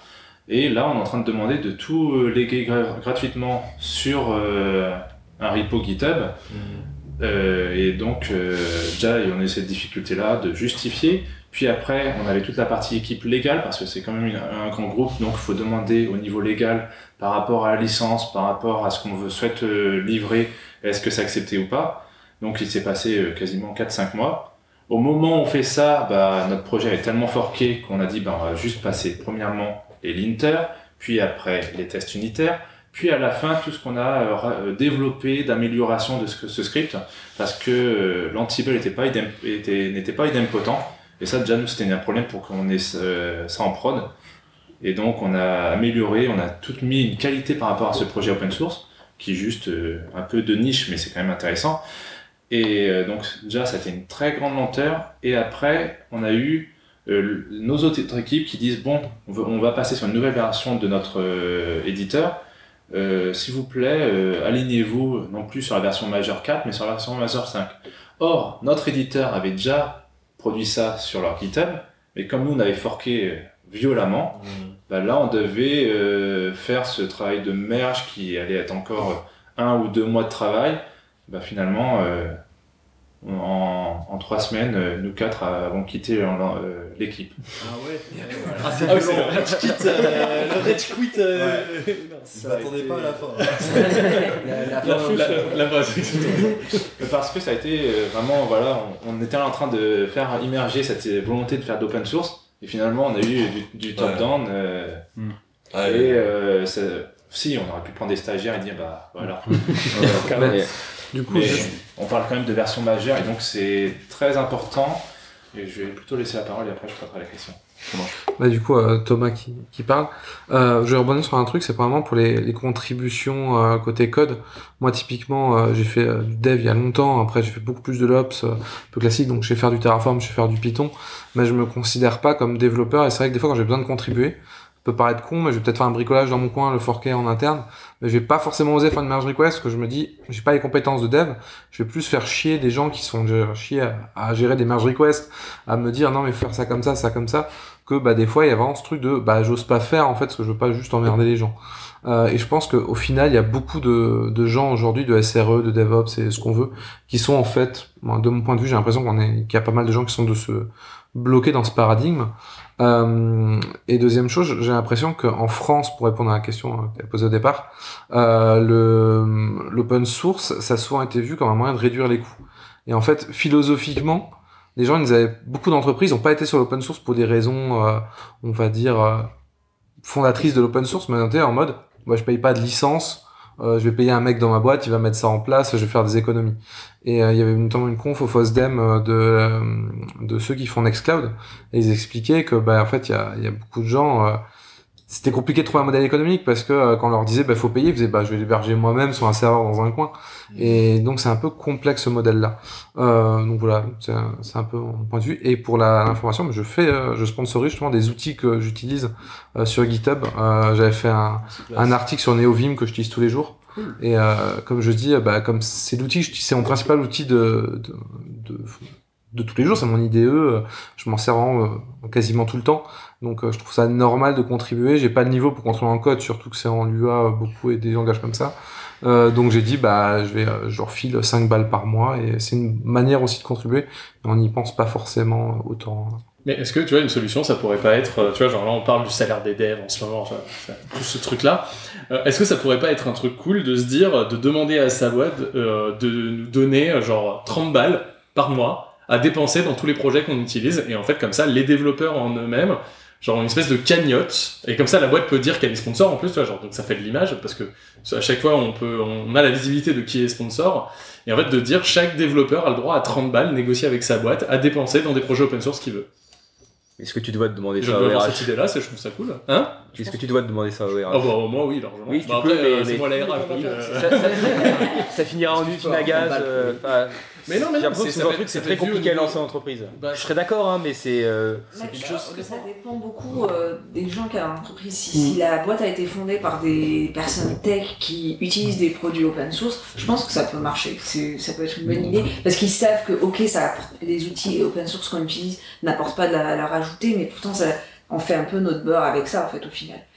Et là, on est en train de demander de tout léguer gra- gratuitement sur euh, un repo GitHub. Mmh. Euh, et donc, euh, déjà, on a eu cette difficulté-là de justifier. Puis après, on avait toute la partie équipe légale, parce que c'est quand même une, un grand groupe, donc il faut demander au niveau légal, par rapport à la licence, par rapport à ce qu'on veut, souhaite euh, livrer, est-ce que c'est accepté ou pas. Donc il s'est passé euh, quasiment quatre cinq mois. Au moment où on fait ça, bah, notre projet est tellement forqué qu'on a dit bah, on va juste passer premièrement les linters, puis après les tests unitaires, puis à la fin tout ce qu'on a euh, développé d'amélioration de ce, ce script, parce que euh, l'Ansible n'était pas, idem, était, n'était pas idempotent. Et ça, déjà, nous, c'était un problème pour qu'on ait euh, ça en prod. Et donc, on a amélioré, on a tout mis une qualité par rapport à ce projet open source, qui est juste euh, un peu de niche, mais c'est quand même intéressant. Et euh, donc, déjà, ça a été une très grande lenteur. Et après, on a eu euh, nos autres équipes qui disent, bon, on, veut, on va passer sur une nouvelle version de notre euh, éditeur. Euh, s'il vous plaît, euh, alignez-vous non plus sur la version majeure quatre, mais sur la version majeure cinq. Or, notre éditeur avait déjà produit ça sur leur GitHub, mais comme nous on avait forqué euh, violemment, mmh. bah là on devait euh, faire ce travail de merge qui allait être encore un ou deux mois de travail. Bah finalement, euh, en, en trois semaines, euh, nous quatre avons quitté euh, l'équipe. Ah ouais. Voilà. Ah, c'est ah, c'est le rage quit. Euh, le rage quit. Euh... Ouais. Non, je m'attendais été... pas à la fin. la, la, la, la, la, la Parce que ça a été euh, vraiment, voilà, on, on était en train de faire immerger cette volonté de faire d'open source, et finalement on a eu du, du top-down. Ouais. Euh, mm. ah, et euh, ça, si, on aurait pu prendre des stagiaires et dire, bah voilà. ouais, Du coup, je... on parle quand même de version majeure, et donc c'est très important. Et je vais plutôt laisser la parole et après je poserai la question. Bah, du coup, euh, Thomas qui, qui parle. Euh, je vais rebondir sur un truc, c'est vraiment pour les, les contributions euh, côté code. Moi, typiquement, euh, j'ai fait euh, du dev il y a longtemps. Après, j'ai fait beaucoup plus de l'ops, euh, un peu classique. Donc, je sais faire du Terraform, je sais faire du Python. Mais je me considère pas comme développeur. Et c'est vrai que des fois, quand j'ai besoin de contribuer, ça peut paraître con, mais je vais peut-être faire un bricolage dans mon coin, le forquer en interne. Mais je vais pas forcément oser faire une merge request, parce que je me dis, j'ai pas les compétences de dev. Je vais plus faire chier des gens qui sont déjà chier à, à gérer des merge requests, à me dire non mais faut faire ça comme ça, ça comme ça, que bah des fois il y a vraiment ce truc de bah j'ose pas faire en fait, parce que je veux pas juste emmerder les gens. Euh, et je pense qu'au final il y a beaucoup de, de gens aujourd'hui de S R E, de DevOps et ce qu'on veut, qui sont en fait, de mon point de vue, j'ai l'impression qu'on est, qu'il y a pas mal de gens qui sont de se bloquer dans ce paradigme. Euh, et deuxième chose, j'ai l'impression qu'en France, pour répondre à la question que tu as posée au départ, euh, le, l'open source, ça a souvent été vu comme un moyen de réduire les coûts. Et en fait, philosophiquement, les gens, ils avaient, beaucoup d'entreprises n'ont pas été sur l'open source pour des raisons, euh, on va dire, euh, fondatrices de l'open source, mais on était en mode, moi, je paye pas de licence, euh, je vais payer un mec dans ma boîte, il va mettre ça en place, je vais faire des économies. Et euh, il y avait notamment une conf au FOSDEM de euh, de ceux qui font Nextcloud, et ils expliquaient que bah en fait il y a il y a beaucoup de gens, euh, c'était compliqué de trouver un modèle économique parce que euh, quand on leur disait bah faut payer, ils faisaient bah je vais l'héberger moi-même sur un serveur dans un coin. Et donc c'est un peu complexe ce modèle-là. Euh, donc voilà, c'est un, c'est un peu mon point de vue. Et pour la, l'information, je fais, euh, je sponsorise justement des outils que j'utilise euh, sur GitHub. Euh, j'avais fait un, un article sur NeoVim que j'utilise tous les jours. Cool. Et euh, comme je dis, bah comme c'est l'outil, c'est mon principal outil de de, de de tous les jours, c'est mon I D E, je m'en sers vraiment euh, quasiment tout le temps, donc euh, je trouve ça normal de contribuer. J'ai pas le niveau pour contrôler en code, surtout que c'est en U A beaucoup et des langages comme ça, euh, donc j'ai dit bah je vais euh, je leur file cinq balles par mois, et c'est une manière aussi de contribuer, mais on n'y pense pas forcément autant. Mais est-ce que tu vois une solution, ça pourrait pas être, tu vois, genre là on parle du salaire des devs en ce moment, enfin, tout ce truc là, euh, est-ce que ça pourrait pas être un truc cool de se dire, de demander à sa boîte euh, de nous donner genre trente balles par mois à dépenser dans tous les projets qu'on utilise, et en fait comme ça les développeurs en eux-mêmes, genre une espèce de cagnotte, et comme ça la boîte peut dire qu'elle est sponsor en plus, tu vois, genre donc ça fait de l'image, parce que à chaque fois on peut, on a la visibilité de qui est sponsor, et en fait de dire chaque développeur a le droit à trente balles négocié avec sa boîte à dépenser dans des projets open source qu'il veut. Est-ce que tu dois te demander je ça au R H? Je dois avoir cette idée-là, je trouve ça cool. Hein? Est-ce que tu dois te demander ça au R H? Ah bah moi oui, largement. Oui, tu bah, peux, après, mais, euh, mais c'est moi la R H. Donc, euh... ça, ça, ça finira en usine à gaz. Euh, mais non, mais j'ai l'impression que c'est un truc, c'est très compliqué à lancer en entreprise. Bah, je serais d'accord, hein, mais c'est. Euh, c'est quelque chose que ça dépend beaucoup euh, des gens qui ont l'entreprise. Si, si la boîte a été fondée par des personnes tech qui utilisent des produits open source, je pense que ça peut marcher. C'est, ça peut être une bonne idée, parce qu'ils savent que ok, ça apporte, les outils open source qu'on utilise n'apportent pas de la, la rajouter, mais pourtant ça on fait un peu notre beurre avec ça en fait au final.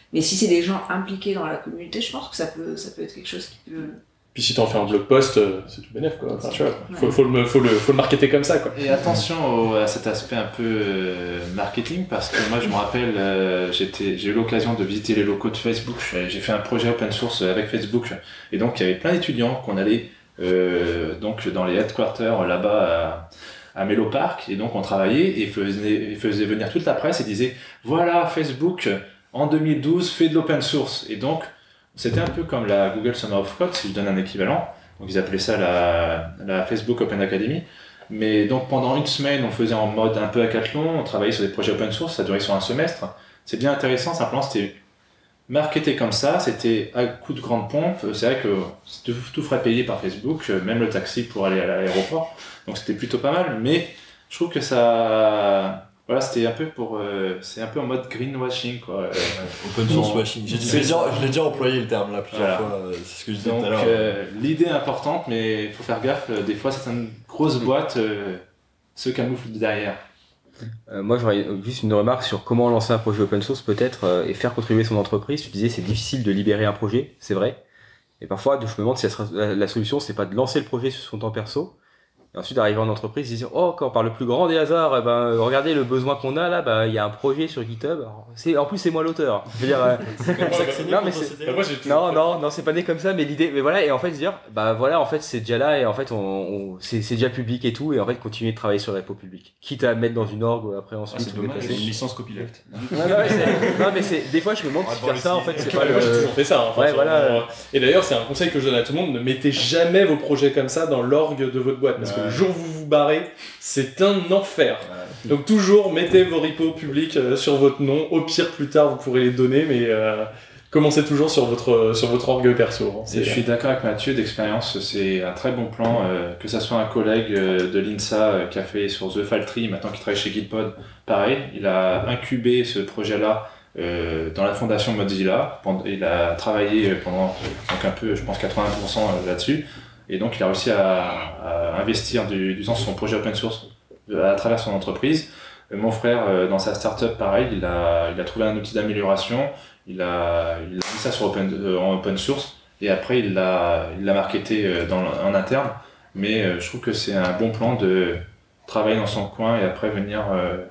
Mais si c'est des gens impliqués dans la communauté, je pense que ça peut, ça peut être quelque chose qui peut... Puis si t'en fais un blog post, c'est tout bénef, quoi. Enfin, tu vois, faut, faut, le, faut, le, faut le marketer comme ça, quoi. Et attention au, à cet aspect un peu euh, marketing, parce que moi je me rappelle, euh, j'étais, j'ai eu l'occasion de visiter les locaux de Facebook, j'ai fait un projet open source avec Facebook, et donc il y avait plein d'étudiants qu'on allait euh, donc dans les headquarters là-bas à, à Menlo Park, et donc on travaillait et faisait, faisait venir toute la presse et disait voilà, Facebook en deux mille douze fait de l'open source, et donc c'était un peu comme la Google Summer of Code, si je donne un équivalent. Donc ils appelaient ça la, la Facebook Open Academy. Mais donc pendant une semaine, on faisait en mode un peu hackathon, on travaillait sur des projets open source, ça durait sur un semestre. C'est bien intéressant, simplement c'était marketé comme ça, c'était à coup de grande pompe. C'est vrai que tout, tout frais payé par Facebook, même le taxi pour aller à l'aéroport. Donc c'était plutôt pas mal, mais je trouve que ça... Voilà, c'était un peu pour, euh, c'est un peu en mode greenwashing, quoi. Euh, open source washing. J'ai dit, déjà, je l'ai déjà employé le terme là plusieurs voilà. fois. Euh, c'est ce que je disais Donc, tout à l'heure. Euh, l'idée est importante, mais il faut faire gaffe. Des fois, certaines grosses boîtes euh, se camouflent derrière. Euh, moi, j'aurais juste une remarque sur comment lancer un projet open source peut-être euh, et faire contribuer son entreprise. Tu disais c'est difficile de libérer un projet, c'est vrai. Et parfois, je me demande si la, la solution, c'est pas de lancer le projet sur son temps perso. Et ensuite d'arriver en entreprise et dire oh, quand par le plus grand des hasards, eh ben, regardez le besoin qu'on a là, bah, il y a un projet sur GitHub. Alors, c'est, en plus c'est moi l'auteur. Je veux dire, euh, c'est comme ça que c'est né. Non, mais c'est... Bah, moi, j'ai non, non, non, c'est pas né comme ça, mais l'idée, mais voilà, et en fait se dire bah voilà, en fait c'est déjà là et en fait on, on c'est, c'est déjà public et tout, et en fait continuer de travailler sur le repo public. Quitte à mettre dans une org après ensuite. Ah, c'est dommage, une licence copyleft. Ouais, ouais, c'est... Non mais c'est des fois je me demande si faire ça en fait c'est pas. Moi j'ai toujours fait ça. Ouais, voilà. Et d'ailleurs c'est un conseil que je donne à tout le monde, ne mettez jamais vos projets comme ça dans l'org de votre boîte, parce que le jour où vous vous barrez, c'est un enfer. Ouais. Donc toujours mettez vos repos publics euh, sur votre nom. Au pire, plus tard, vous pourrez les donner, mais euh, commencez toujours sur votre sur votre orgue perso. Hein. C'est, je suis d'accord avec Mathieu, d'expérience, c'est un très bon plan. Euh, que ça soit un collègue euh, de l'INSA euh, qui a fait sur The File Tree, maintenant qui travaille chez Gitpod, pareil, il a incubé ce projet-là euh, dans la fondation Mozilla. Il a travaillé pendant donc un peu, je pense, quatre-vingts pour cent là-dessus. Et donc, il a réussi à, à investir du, du temps sur son projet open source à travers son entreprise. Mon frère, dans sa startup, pareil, il a, il a trouvé un outil d'amélioration. Il a, il a mis ça sur open, euh, en open source. Et après, il l'a, il l'a marketé dans, en interne. Mais euh, je trouve que c'est un bon plan de travailler dans son coin et après venir euh,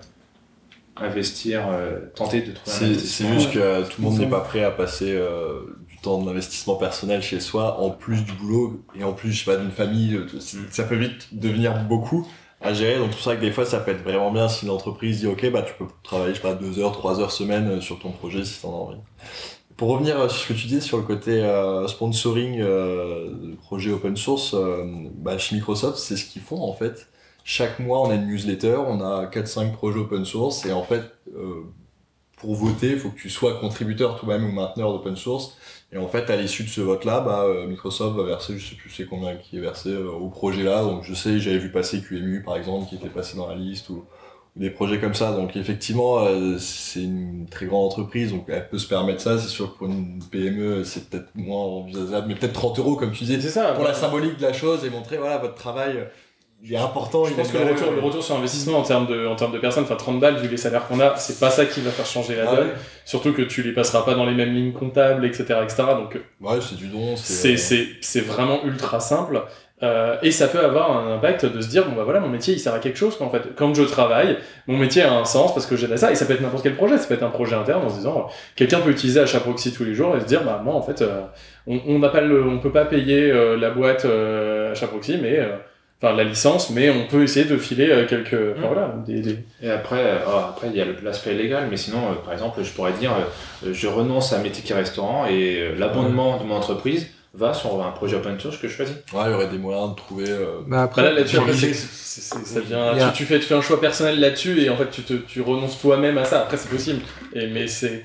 investir, euh, tenter de trouver c'est, un investissement. C'est juste que tout le monde n'est pas prêt à passer euh, du temps d'investissement personnel chez soi, en plus du boulot, et en plus, je sais pas, d'une famille. Ça peut vite devenir beaucoup à gérer. Donc, c'est pour ça que des fois, ça peut être vraiment bien si l'entreprise dit, OK, bah, tu peux travailler, je sais pas, deux heures, trois heures semaine sur ton projet si t'en as envie. Pour revenir sur ce que tu dis sur le côté euh, sponsoring euh, de projet open source, euh, bah, chez Microsoft, c'est ce qu'ils font en fait. Chaque mois, on a une newsletter, on a quatre cinq projets open source, et en fait, euh, pour voter, il faut que tu sois contributeur toi-même ou mainteneur d'open source. Et en fait, à l'issue de ce vote-là, bah, euh, Microsoft va verser, je sais plus c'est combien qui est versé euh, au projet-là. Donc je sais, j'avais vu passer Q M U par exemple, qui était passé dans la liste, ou, ou des projets comme ça. Donc effectivement, euh, c'est une très grande entreprise, donc elle peut se permettre ça. C'est sûr que pour une P M E, c'est peut-être moins envisageable, mais peut-être trente euros, comme tu disais, c'est ça, pour bah, la symbolique de la chose et montrer, voilà, votre travail... il est important. Je il pense que le retour, le retour sur investissement en termes de, en termes de personnes, enfin trente balles, vu les salaires qu'on a, c'est pas ça qui va faire changer la ah donne. Ouais. Surtout que tu les passeras pas dans les mêmes lignes comptables, et cetera, et cetera. Donc, ouais, c'est du don. C'est, c'est, c'est, c'est vraiment ultra simple. Euh, et ça peut avoir un impact de se dire, bon bah voilà, mon métier il sert à quelque chose, quoi, en fait. Quand je travaille, mon métier a un sens parce que j'aide à ça, et ça peut être n'importe quel projet, ça peut être un projet interne en se disant, euh, quelqu'un peut utiliser HAProxy tous les jours et se dire, bah moi en fait, euh, on, on n'a pas le, on peut pas payer euh, la boîte euh, HAProxy, mais euh, enfin la licence, mais on peut essayer de filer euh, quelques, enfin mmh. voilà, des, des... Et après, euh, oh, après il y a l'aspect légal, mais sinon, euh, par exemple, je pourrais dire, euh, je renonce à mes tickets restaurants et euh, l'abonnement mmh. de mon entreprise va sur un projet open source que je choisis. Ouais, il y aurait des moyens de trouver. Euh... Bah après, bah là, là-dessus, après, c'est, c'est, c'est, ça vient. Yeah. Tu, tu fais, tu fais un choix personnel là-dessus et en fait, tu te, tu renonces toi-même à ça. Après, c'est possible. Et mais c'est,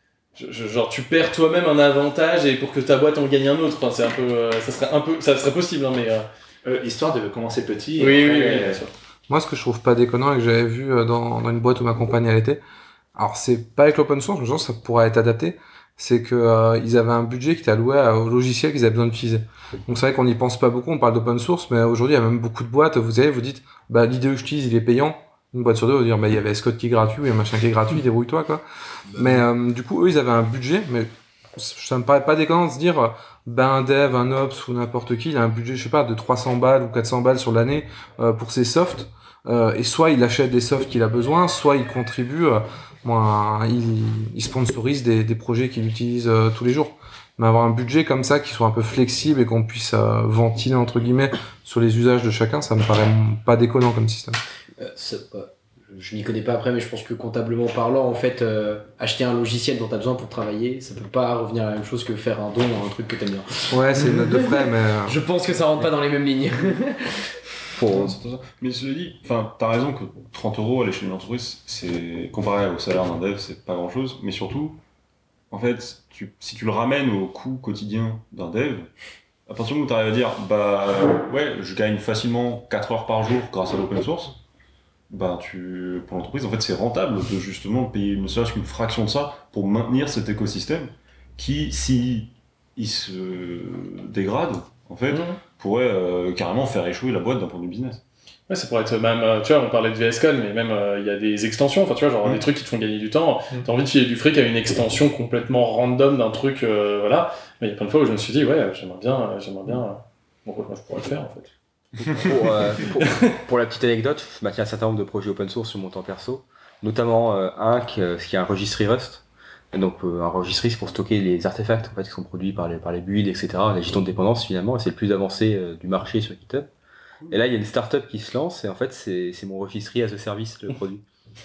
je, genre, tu perds toi-même un avantage et pour que ta boîte en gagne un autre. Enfin, c'est un peu, euh, ça serait un peu, ça serait possible, hein, mais. Euh... Euh, histoire de commencer petit. Oui, après, oui, oui, euh, bien sûr. Moi, ce que je trouve pas déconnant et que j'avais vu dans, dans une boîte où ma compagne elle était, alors c'est pas avec l'open source, mais je pense que ça pourrait être adapté. C'est que euh, ils avaient un budget qui était alloué au logiciel qu'ils avaient besoin d'utiliser. Donc c'est vrai qu'on n'y pense pas beaucoup, on parle d'open source, mais aujourd'hui il y a même beaucoup de boîtes, vous savez, vous dites, bah l'I D E que j'utilise il est payant, une boîte sur deux va dire, bah, il y avait S-Code qui est gratuit, il y a machin qui est gratuit, débrouille-toi, quoi. Mais, euh, du coup, eux, ils avaient un budget, mais ça me paraît pas déconnant de se dire, ben, un dev, un ops ou n'importe qui, il a un budget, je sais pas, de trois cents balles ou quatre cents balles sur l'année, euh, pour ses softs, euh, et soit il achète des softs qu'il a besoin, soit il contribue, euh, moi, il, il sponsorise des, des projets qu'il utilise euh, tous les jours. Mais avoir un budget comme ça qui soit un peu flexible et qu'on puisse euh, ventiler entre guillemets sur les usages de chacun, ça me paraît pas déconnant comme système. Euh, c'est- ouais. Je m'y connais pas après, mais je pense que comptablement parlant, en fait, euh, acheter un logiciel dont tu as besoin pour travailler, ça peut pas revenir à la même chose que faire un don à un truc que t'aimes bien. Ouais, c'est une note de frais, mais. euh, Je pense que ça rentre pas dans les mêmes lignes. Non, c'est pas ça. Mais cela dit, enfin, t'as raison que trente euros à l'échelle d'une entreprise, c'est comparé au salaire d'un dev, c'est pas grand chose. Mais surtout, en fait, tu, si tu le ramènes au coût quotidien d'un dev, à partir du moment où t'arrives à dire, bah ouais, je gagne facilement quatre heures par jour grâce à l'open source, bah tu, pour l'entreprise, en fait, c'est rentable de justement payer ne serait-ce qu'une fraction de ça pour maintenir cet écosystème qui, si il se dégrade, en fait, Mhm. pourrait euh, carrément faire échouer la boîte d'un point de vue business. Ouais, ça pourrait être même, euh, tu vois, on parlait de V S Code, mais même euh, il y a des extensions, enfin tu vois, genre Mm. des trucs qui te font gagner du temps. T'as envie de filer du fric à une extension complètement random d'un truc, euh, voilà. Mais il y a plein de fois où je me suis dit, ouais, j'aimerais bien, euh, j'aimerais bien. Euh, bon, moi je pourrais le faire en fait. Pour, euh, pour, pour la petite anecdote, je maintiens un certain nombre de projets open source sur mon temps perso, notamment euh, un qui, euh, qui est un registry Rust. Et donc euh, un registry, c'est pour stocker les artefacts en fait, qui sont produits par les, par les builds, et cetera. La gestion de dépendance finalement, et c'est le plus avancé euh, du marché sur GitHub. Et là, il y a une startup qui se lance, et en fait, c'est, c'est mon registry as a service, le produit.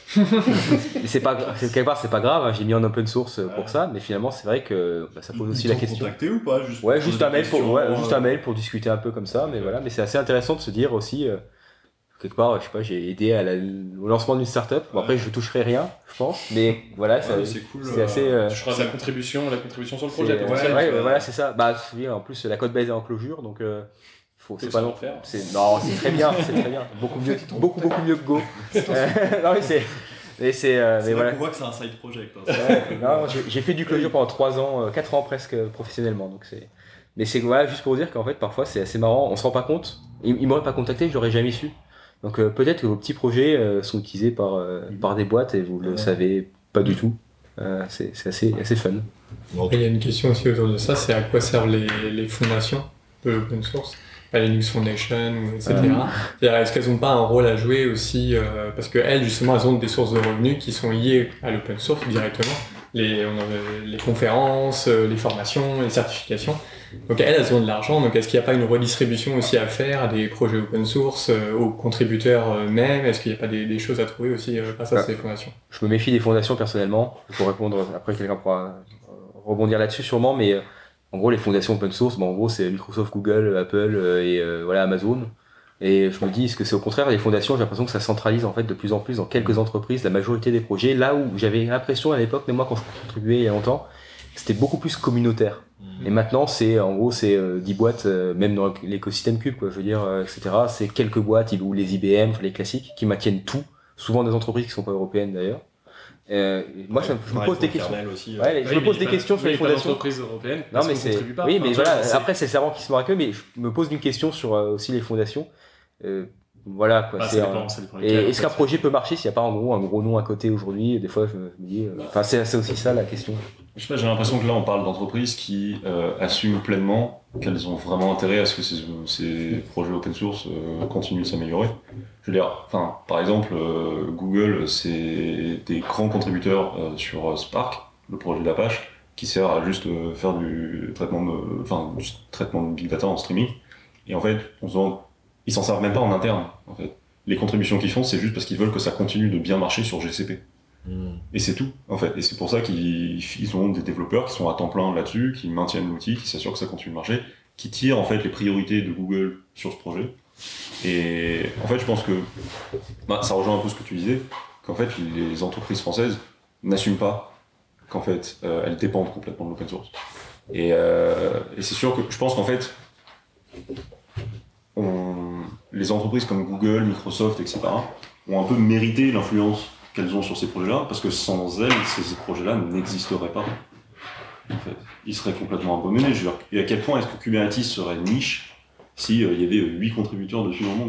Mais c'est pas, c'est, quelque part, c'est pas grave, hein, j'ai mis en open source euh, pour ça, mais finalement, c'est vrai que bah, ça pose aussi Ils la t'ont question. contacté ou pas juste Ouais, pour juste poser un des mail pour, questions, ouais, euh, juste un mail pour discuter un peu comme ça, mais voilà, mais c'est assez intéressant de se dire aussi, euh, quelque part, je sais pas, j'ai aidé à la, au lancement d'une startup. Bon, après, je toucherai rien, je pense, mais voilà, ça, mais c'est cool, c'est euh, assez. euh, Tu feras la contribution, la contribution sur le c'est- projet. ouais, potentiellement. ouais, voilà, c'est ça. Bah, oui, en plus, la code base est en closure, donc. Euh, faut, c'est Faut pas savoir non, faire. c'est, non, c'est très bien, c'est très bien. Beaucoup mieux, beaucoup, beaucoup mieux que Go. Euh, non, mais c'est, mais c'est, euh, C'est mais là voilà. qu'on voit que c'est un side project. hein. Ouais, non, j'ai, j'ai fait du closure pendant trois ans, euh, quatre ans presque euh, professionnellement, donc c'est. Mais c'est voilà, juste pour dire qu'en fait, parfois, c'est assez marrant, on se rend pas compte. Ils, ils m'auraient pas contacté, je l'aurais jamais su. Donc euh, peut-être que vos petits projets euh, sont utilisés par, euh, par des boîtes et vous le Ouais. savez pas du tout. Euh, c'est, c'est assez, assez fun. Et il y a une question aussi autour de ça, c'est à quoi servent les, les fondations de l'open source, la Linux Foundation, et cetera. Euh. C'est-à-dire, est-ce qu'elles n'ont pas un rôle à jouer aussi, euh, parce qu'elles, justement, elles ont des sources de revenus qui sont liées à l'open source directement, les, on a les conférences, euh, les formations, les certifications. Donc elles, elles ont de l'argent, donc est-ce qu'il n'y a pas une redistribution aussi à faire à des projets open source, euh, aux contributeurs eux-mêmes? Est-ce qu'il n'y a pas des, des choses à trouver aussi euh, grâce à Ah. ces fondations? Je me méfie des fondations personnellement. Pour répondre, après quelqu'un pourra euh, rebondir là-dessus sûrement, mais euh, en gros les fondations open source, bon, en gros c'est Microsoft, Google, Apple euh, et euh, voilà Amazon. Et je me dis, est-ce que c'est au contraire les fondations? J'ai l'impression que ça centralise en fait de plus en plus dans quelques entreprises la majorité des projets. Là où j'avais l'impression à l'époque, même moi quand je contribuais il y a longtemps, c'était beaucoup plus communautaire. Et maintenant, c'est en gros, c'est euh, dix boîtes, euh, même dans l'écosystème Cube, quoi, je veux dire, euh, et cetera. C'est quelques boîtes, ou les I B M, les classiques, qui maintiennent tout, souvent des entreprises qui sont pas européennes d'ailleurs. Euh, moi, ça, me- je me pareil pose pour des le questions. kernel aussi, Ouais, ouais. je Oui, me mais pose il y des a questions pas- sur oui, les pas fondations. d'entreprise européenne, Non, parce mais qu'on c'est. contribue pas. Oui, Enfin, mais tu vois, voilà. c'est- Après, c'est le cerveau qui se marque, mais je me pose une question sur euh, aussi les fondations. Euh, voilà quoi. Bah, ça c'est, dépend, euh, ça dépend et lesquelles, en est-ce fait. qu'un projet peut marcher s'il n'y a pas en gros un gros nom à côté aujourd'hui? Des fois, je me, je me dis. euh, Enfin, c'est, c'est aussi ça la question. Je sais pas, j'ai l'impression que là on parle d'entreprises qui euh, assument pleinement qu'elles ont vraiment intérêt à ce que ces, ces projets open source euh, continuent de s'améliorer. Je veux dire, enfin, par exemple, euh, Google, c'est des grands contributeurs euh, sur euh, Spark, le projet d'Apache, qui sert à juste euh, faire du traitement de, enfin, du traitement de big data en streaming. Et en fait, on se rend, ils s'en servent même pas en interne. En fait, les contributions qu'ils font, c'est juste parce qu'ils veulent que ça continue de bien marcher sur G C P. Et c'est tout, en fait. Et c'est pour ça qu'ils ils ont des développeurs qui sont à temps plein là-dessus, qui maintiennent l'outil, qui s'assurent que ça continue de marcher, qui tirent en fait les priorités de Google sur ce projet. Et en fait, je pense que bah, ça rejoint un peu ce que tu disais, qu'en fait, les entreprises françaises n'assument pas qu'en fait, euh, elles dépendent complètement de l'open source. Et, euh, et c'est sûr que je pense qu'en fait, on, les entreprises comme Google, Microsoft, et cetera, ont un peu mérité l'influence qu'elles ont sur ces projets-là, parce que sans elles, ces projets-là n'existeraient pas. En fait, ils seraient complètement abandonnés. Je veux dire, et à quel point est-ce que Kubernetes serait niche si euh, il y avait huit contributeurs dessus dans le monde, quoi.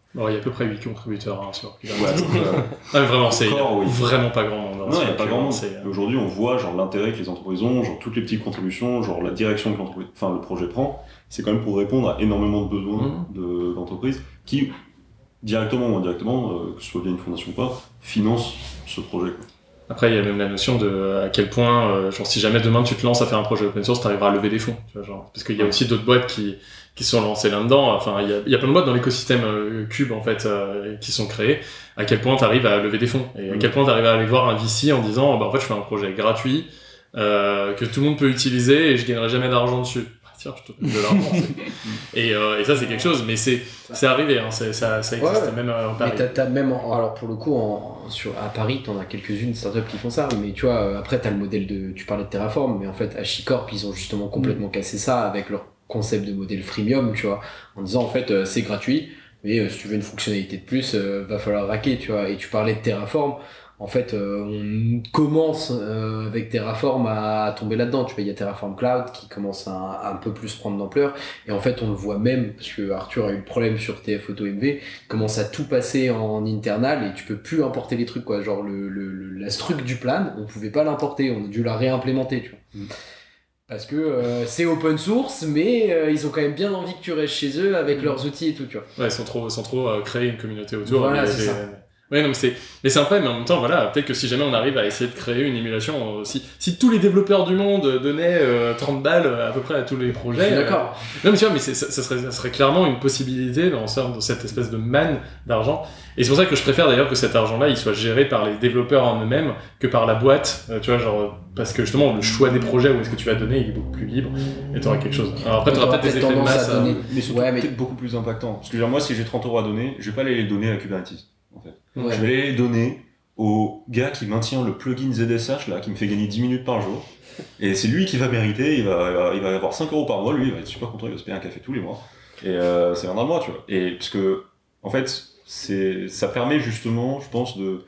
Bon, il y a à peu près huit contributeurs hein, sur Kubernetes. Ouais, euh... ah, mais vraiment, c'est Encore, oui. vraiment pas grand monde. Hein, non, il n'y a pas grand monde. c'est... Aujourd'hui, on voit genre l'intérêt que les entreprises ont, genre toutes les petites contributions, genre la direction que l'entreprise, enfin le projet prend. C'est quand même pour répondre à énormément de besoins mmh. de, d'entreprises qui, directement ou indirectement, euh, que ce soit via une fondation ou pas, financent ce projet. Quoi. Après, il y a même la notion de à quel point, euh, genre, si jamais demain tu te lances à faire un projet open source, tu arriveras à lever des fonds. Tu vois, genre, parce qu'il y a aussi d'autres boîtes qui, qui sont lancées là-dedans. Enfin, il y a, il y a plein de boîtes dans l'écosystème euh, Cube, en fait, euh, qui sont créées. À quel point tu arrives à lever des fonds. Et à quel point tu arrives à aller voir un V C en disant, bah, en fait, je fais un projet gratuit, euh, que tout le monde peut utiliser et je gagnerai jamais d'argent dessus. Tiens, je te donne de l'argent. et, euh, et ça, c'est quelque chose, mais c'est, c'est arrivé, hein, c'est, ça, ça existe ouais, même en Paris. Mais t'as, t'as même, en, alors pour le coup, en, sur, à Paris, t'en as quelques-unes startups qui font ça, mais tu vois, après, t'as le modèle de, tu parlais de Terraform, mais en fait, HashiCorp, ils ont justement complètement mmh. cassé ça avec leur concept de modèle freemium, tu vois, en disant, en fait, euh, c'est gratuit, mais euh, si tu veux une fonctionnalité de plus, euh, va falloir raquer, tu vois, et tu parlais de Terraform. En fait, euh, on commence euh, avec Terraform à, à tomber là-dedans. Tu vois, il y a Terraform Cloud qui commence à, à un peu plus prendre d'ampleur. Et en fait, on le voit même, parce que Arthur a eu le problème sur T F Auto M V, il commence à tout passer en internal et tu peux plus importer les trucs, quoi. Genre, le, le, le, la struc du plan, on pouvait pas l'importer, on a dû la réimplémenter, tu vois. Mm. Parce que euh, c'est open source, mais euh, ils ont quand même bien envie que tu restes chez eux avec mmh. leurs outils et tout, tu vois. Ouais, sans trop, sans trop euh, créer une communauté autour. Voilà, mais, c'est des... ça. Ouais, non, mais c'est, mais c'est un peu, mais en même temps, voilà, peut-être que si jamais on arrive à essayer de créer une émulation, euh, si, si tous les développeurs du monde donnaient euh, trente balles à peu près à tous les projets. Je suis d'accord. Euh... Non, mais tu vois, mais c'est, ça, ça, serait, ça serait clairement une possibilité dans, dans cette espèce de manne d'argent. Et c'est pour ça que je préfère d'ailleurs que cet argent-là, il soit géré par les développeurs en eux-mêmes que par la boîte, euh, tu vois, genre, parce que justement, le choix des projets, où est-ce que tu vas donner, il est beaucoup plus libre, et tu auras quelque chose. Alors après, tu auras peut-être des effets de masse. Donner... Mais surtout, ouais, mais... peut-être beaucoup plus impactant. Parce que genre, moi, si j'ai trente euros à donner, je vais pas aller les donner à Kubernetes. En fait. Ouais. Je vais les donner au gars qui maintient le plugin Z S H là, qui me fait gagner dix minutes par jour. Et c'est lui qui va mériter, il va, il va, il va avoir cinq euros par mois, lui, il va être super content, il va se payer un café tous les mois. Et euh, ça viendra de moi, tu vois. Et parce que, en fait, c'est, ça permet justement, je pense, de.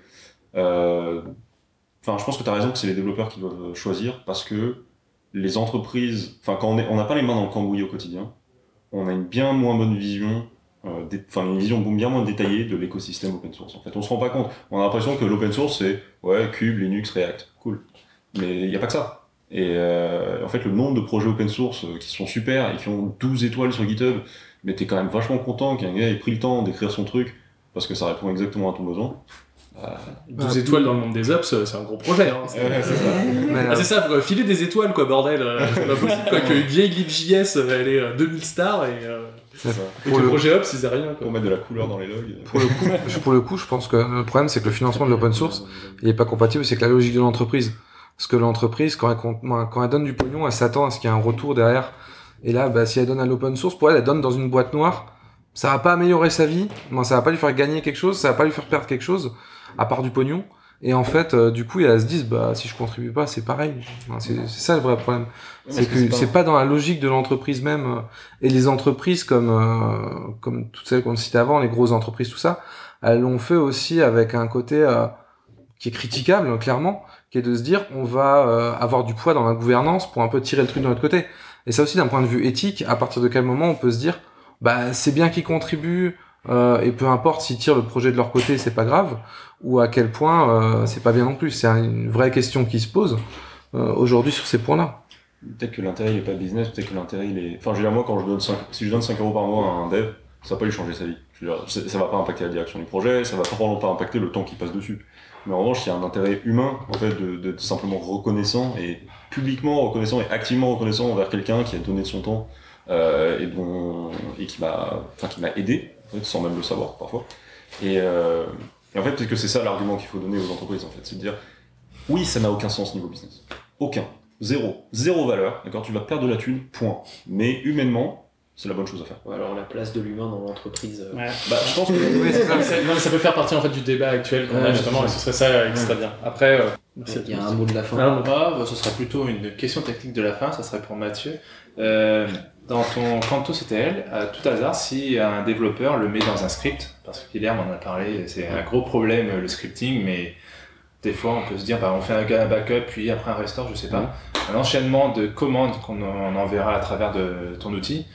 Euh, enfin, je pense que tu as raison que c'est les développeurs qui doivent choisir parce que les entreprises. Enfin, quand on n'a pas les mains dans le cambouis au quotidien, on a une bien moins bonne vision. Euh, dé... Enfin, une vision bien moins détaillée de l'écosystème open source. En fait, on se rend pas compte. On a l'impression que l'open source c'est ouais, Cube, Linux, React, cool. Mais il y a pas que ça. Et euh, en fait, le nombre de projets open source qui sont super et qui ont douze étoiles sur GitHub, mais t'es quand même vachement content qu'un gars ait pris le temps d'écrire son truc parce que ça répond exactement à ton besoin. Bah, douze étoiles dans le monde des ops, c'est un gros projet. Hein. C'est, ouais, c'est ça. Ah, c'est ça, filer des étoiles, quoi, bordel. C'est pas possible, quoi, qu'une vieille libjs, elle est deux mille stars et. Euh... C'est ça. Et pour le projet Ops, ils aient rien. Quoi. Pour mettre de la couleur dans les logs. Pour le coup, pour le coup, je pense que le problème, c'est que le financement de l'open source, il est pas compatible, c'est que la logique de l'entreprise. Parce que l'entreprise, quand elle, quand elle donne du pognon, elle s'attend à ce qu'il y ait un retour derrière. Et là, bah, si elle donne à l'open source, pour elle, elle donne dans une boîte noire. Ça va pas améliorer sa vie. Non, ça va pas lui faire gagner quelque chose. Ça va pas lui faire perdre quelque chose, à part du pognon. Et en fait, euh, du coup, elles se disent, bah, si je contribue pas, c'est pareil. C'est, c'est ça le vrai problème. Ouais, c'est que, que c'est, pas... c'est pas dans la logique de l'entreprise même. Euh, et les entreprises comme, euh, comme toutes celles qu'on citait avant, les grosses entreprises, tout ça, elles l'ont fait aussi avec un côté, euh, qui est critiquable, clairement, qui est de se dire, on va, euh, avoir du poids dans la gouvernance pour un peu tirer le truc de notre côté. Et ça aussi, d'un point de vue éthique, à partir de quel moment on peut se dire, bah, c'est bien qu'ils contribuent, Euh, et peu importe s'ils tirent le projet de leur côté, c'est pas grave, ou à quel point euh, c'est pas bien non plus. C'est une vraie question qui se pose euh, aujourd'hui sur ces points-là. Peut-être que l'intérêt il est pas business, peut-être que l'intérêt il est. Enfin, je veux dire, moi quand je donne cinq, si je donne cinq euros par mois à un dev, ça va pas lui changer sa vie. Je veux dire, ça va pas impacter la direction du projet, ça va probablement pas impacter le temps qu'il passe dessus. Mais en revanche, il y a un intérêt humain en fait de, de, de simplement reconnaissant et publiquement reconnaissant et activement reconnaissant envers quelqu'un qui a donné de son temps euh, et dont et qui m'a, enfin qui m'a aidé. Sans même le savoir parfois. Et, euh, et en fait, peut-être que c'est ça l'argument qu'il faut donner aux entreprises, en fait, c'est de dire oui, ça n'a aucun sens niveau business. Aucun. Zéro. Zéro valeur. D'accord, tu vas perdre de la thune, point. Mais humainement, c'est la bonne chose à faire. Ouais, alors la place de l'humain dans l'entreprise. Euh... Ouais. Bah, je pense que. Oui, c'est ça, c'est, non, mais ça peut faire partie en fait du débat actuel qu'on ouais, a justement, et ce serait ça qui serait bien. Après, euh, il y a un mot de la fin. Ah, bah, ce serait plutôt une question technique de la fin, ça serait pour Mathieu. Euh, Dans ton Canto-C T L, à tout hasard, si un développeur le met dans un script, parce que Guilherme en a parlé, c'est un gros problème le scripting, mais des fois on peut se dire, bah, on fait un backup, puis après un restore, je sais pas, un enchaînement de commandes qu'on enverra à travers de ton outil,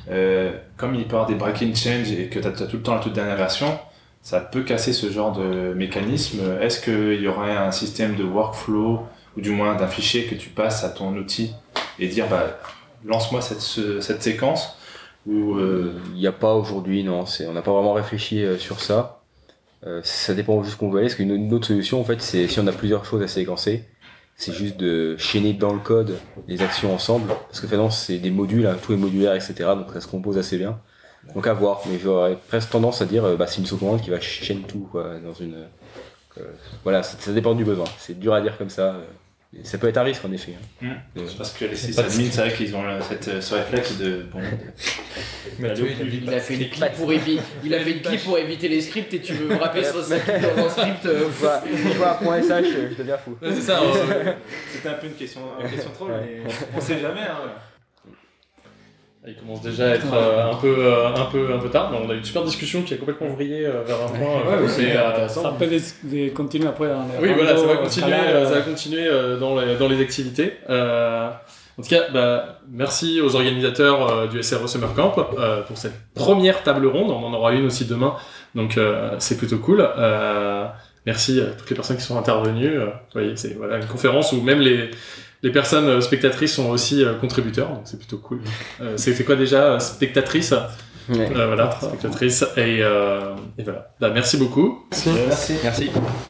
euh, comme il peut y avoir des breaking change et que tu as tout le temps la toute dernière version, ça peut casser ce genre de mécanisme. Est-ce qu'il y aurait un système de workflow ou du moins d'un fichier que tu passes à ton outil et dire bah, lance-moi cette, ce, cette séquence ou euh... Il n'y a pas aujourd'hui, non, c'est, on n'a pas vraiment réfléchi euh, sur ça. Euh, ça dépend jusqu'où on veut aller, parce qu'une une autre solution, en fait, c'est si on a plusieurs choses à séquencer, c'est juste de chaîner dans le code les actions ensemble, parce que finalement c'est des modules, hein, tout est modulaire, et cetera, donc ça se compose assez bien. Donc à voir, mais j'aurais presque tendance à dire euh, bah, c'est une sous-commande qui va chaîner tout quoi, dans une. Euh, voilà, ça, ça dépend du besoin. C'est dur à dire comme ça. Euh, ça peut être un risque en effet. Hein. Mmh. Euh, parce que les sysadmins, c'est vrai qu'ils ont cette, ce réflexe de. Bon, de Mathieu, il, il a fait une clip pour éviter, il a fait une clip pour éviter les scripts et tu veux me rappeler sur ça dans un script. Euh, je vois un point S H, je deviens fou. Ouais, c'est ça. Euh, c'était un peu une question, une question troll, mais on sait jamais. Hein. Il commence déjà à être euh, un, peu, euh, un, peu, un peu tard, mais on a eu une super discussion qui a complètement vrillé euh, vers un point. Ouais, euh, ouais, c'est euh, intéressant. Ça peut des, des continuer après. Hein, oui, voilà, ça va continuer, euh, ça va continuer euh, dans, les, dans les activités. Euh, en tout cas, bah, merci aux organisateurs euh, du S R E Summer Camp euh, pour cette première table ronde. On en aura une aussi demain, donc euh, c'est plutôt cool. Euh, merci à toutes les personnes qui sont intervenues. Euh, vous voyez, c'est voilà, une conférence où même les... Les personnes spectatrices sont aussi euh, contributeurs, donc c'est plutôt cool. Euh, c'est, c'est quoi déjà, spectatrice ouais. euh, Voilà, spectatrice. Et, euh, et voilà. Bah, merci beaucoup. Merci. Merci. merci.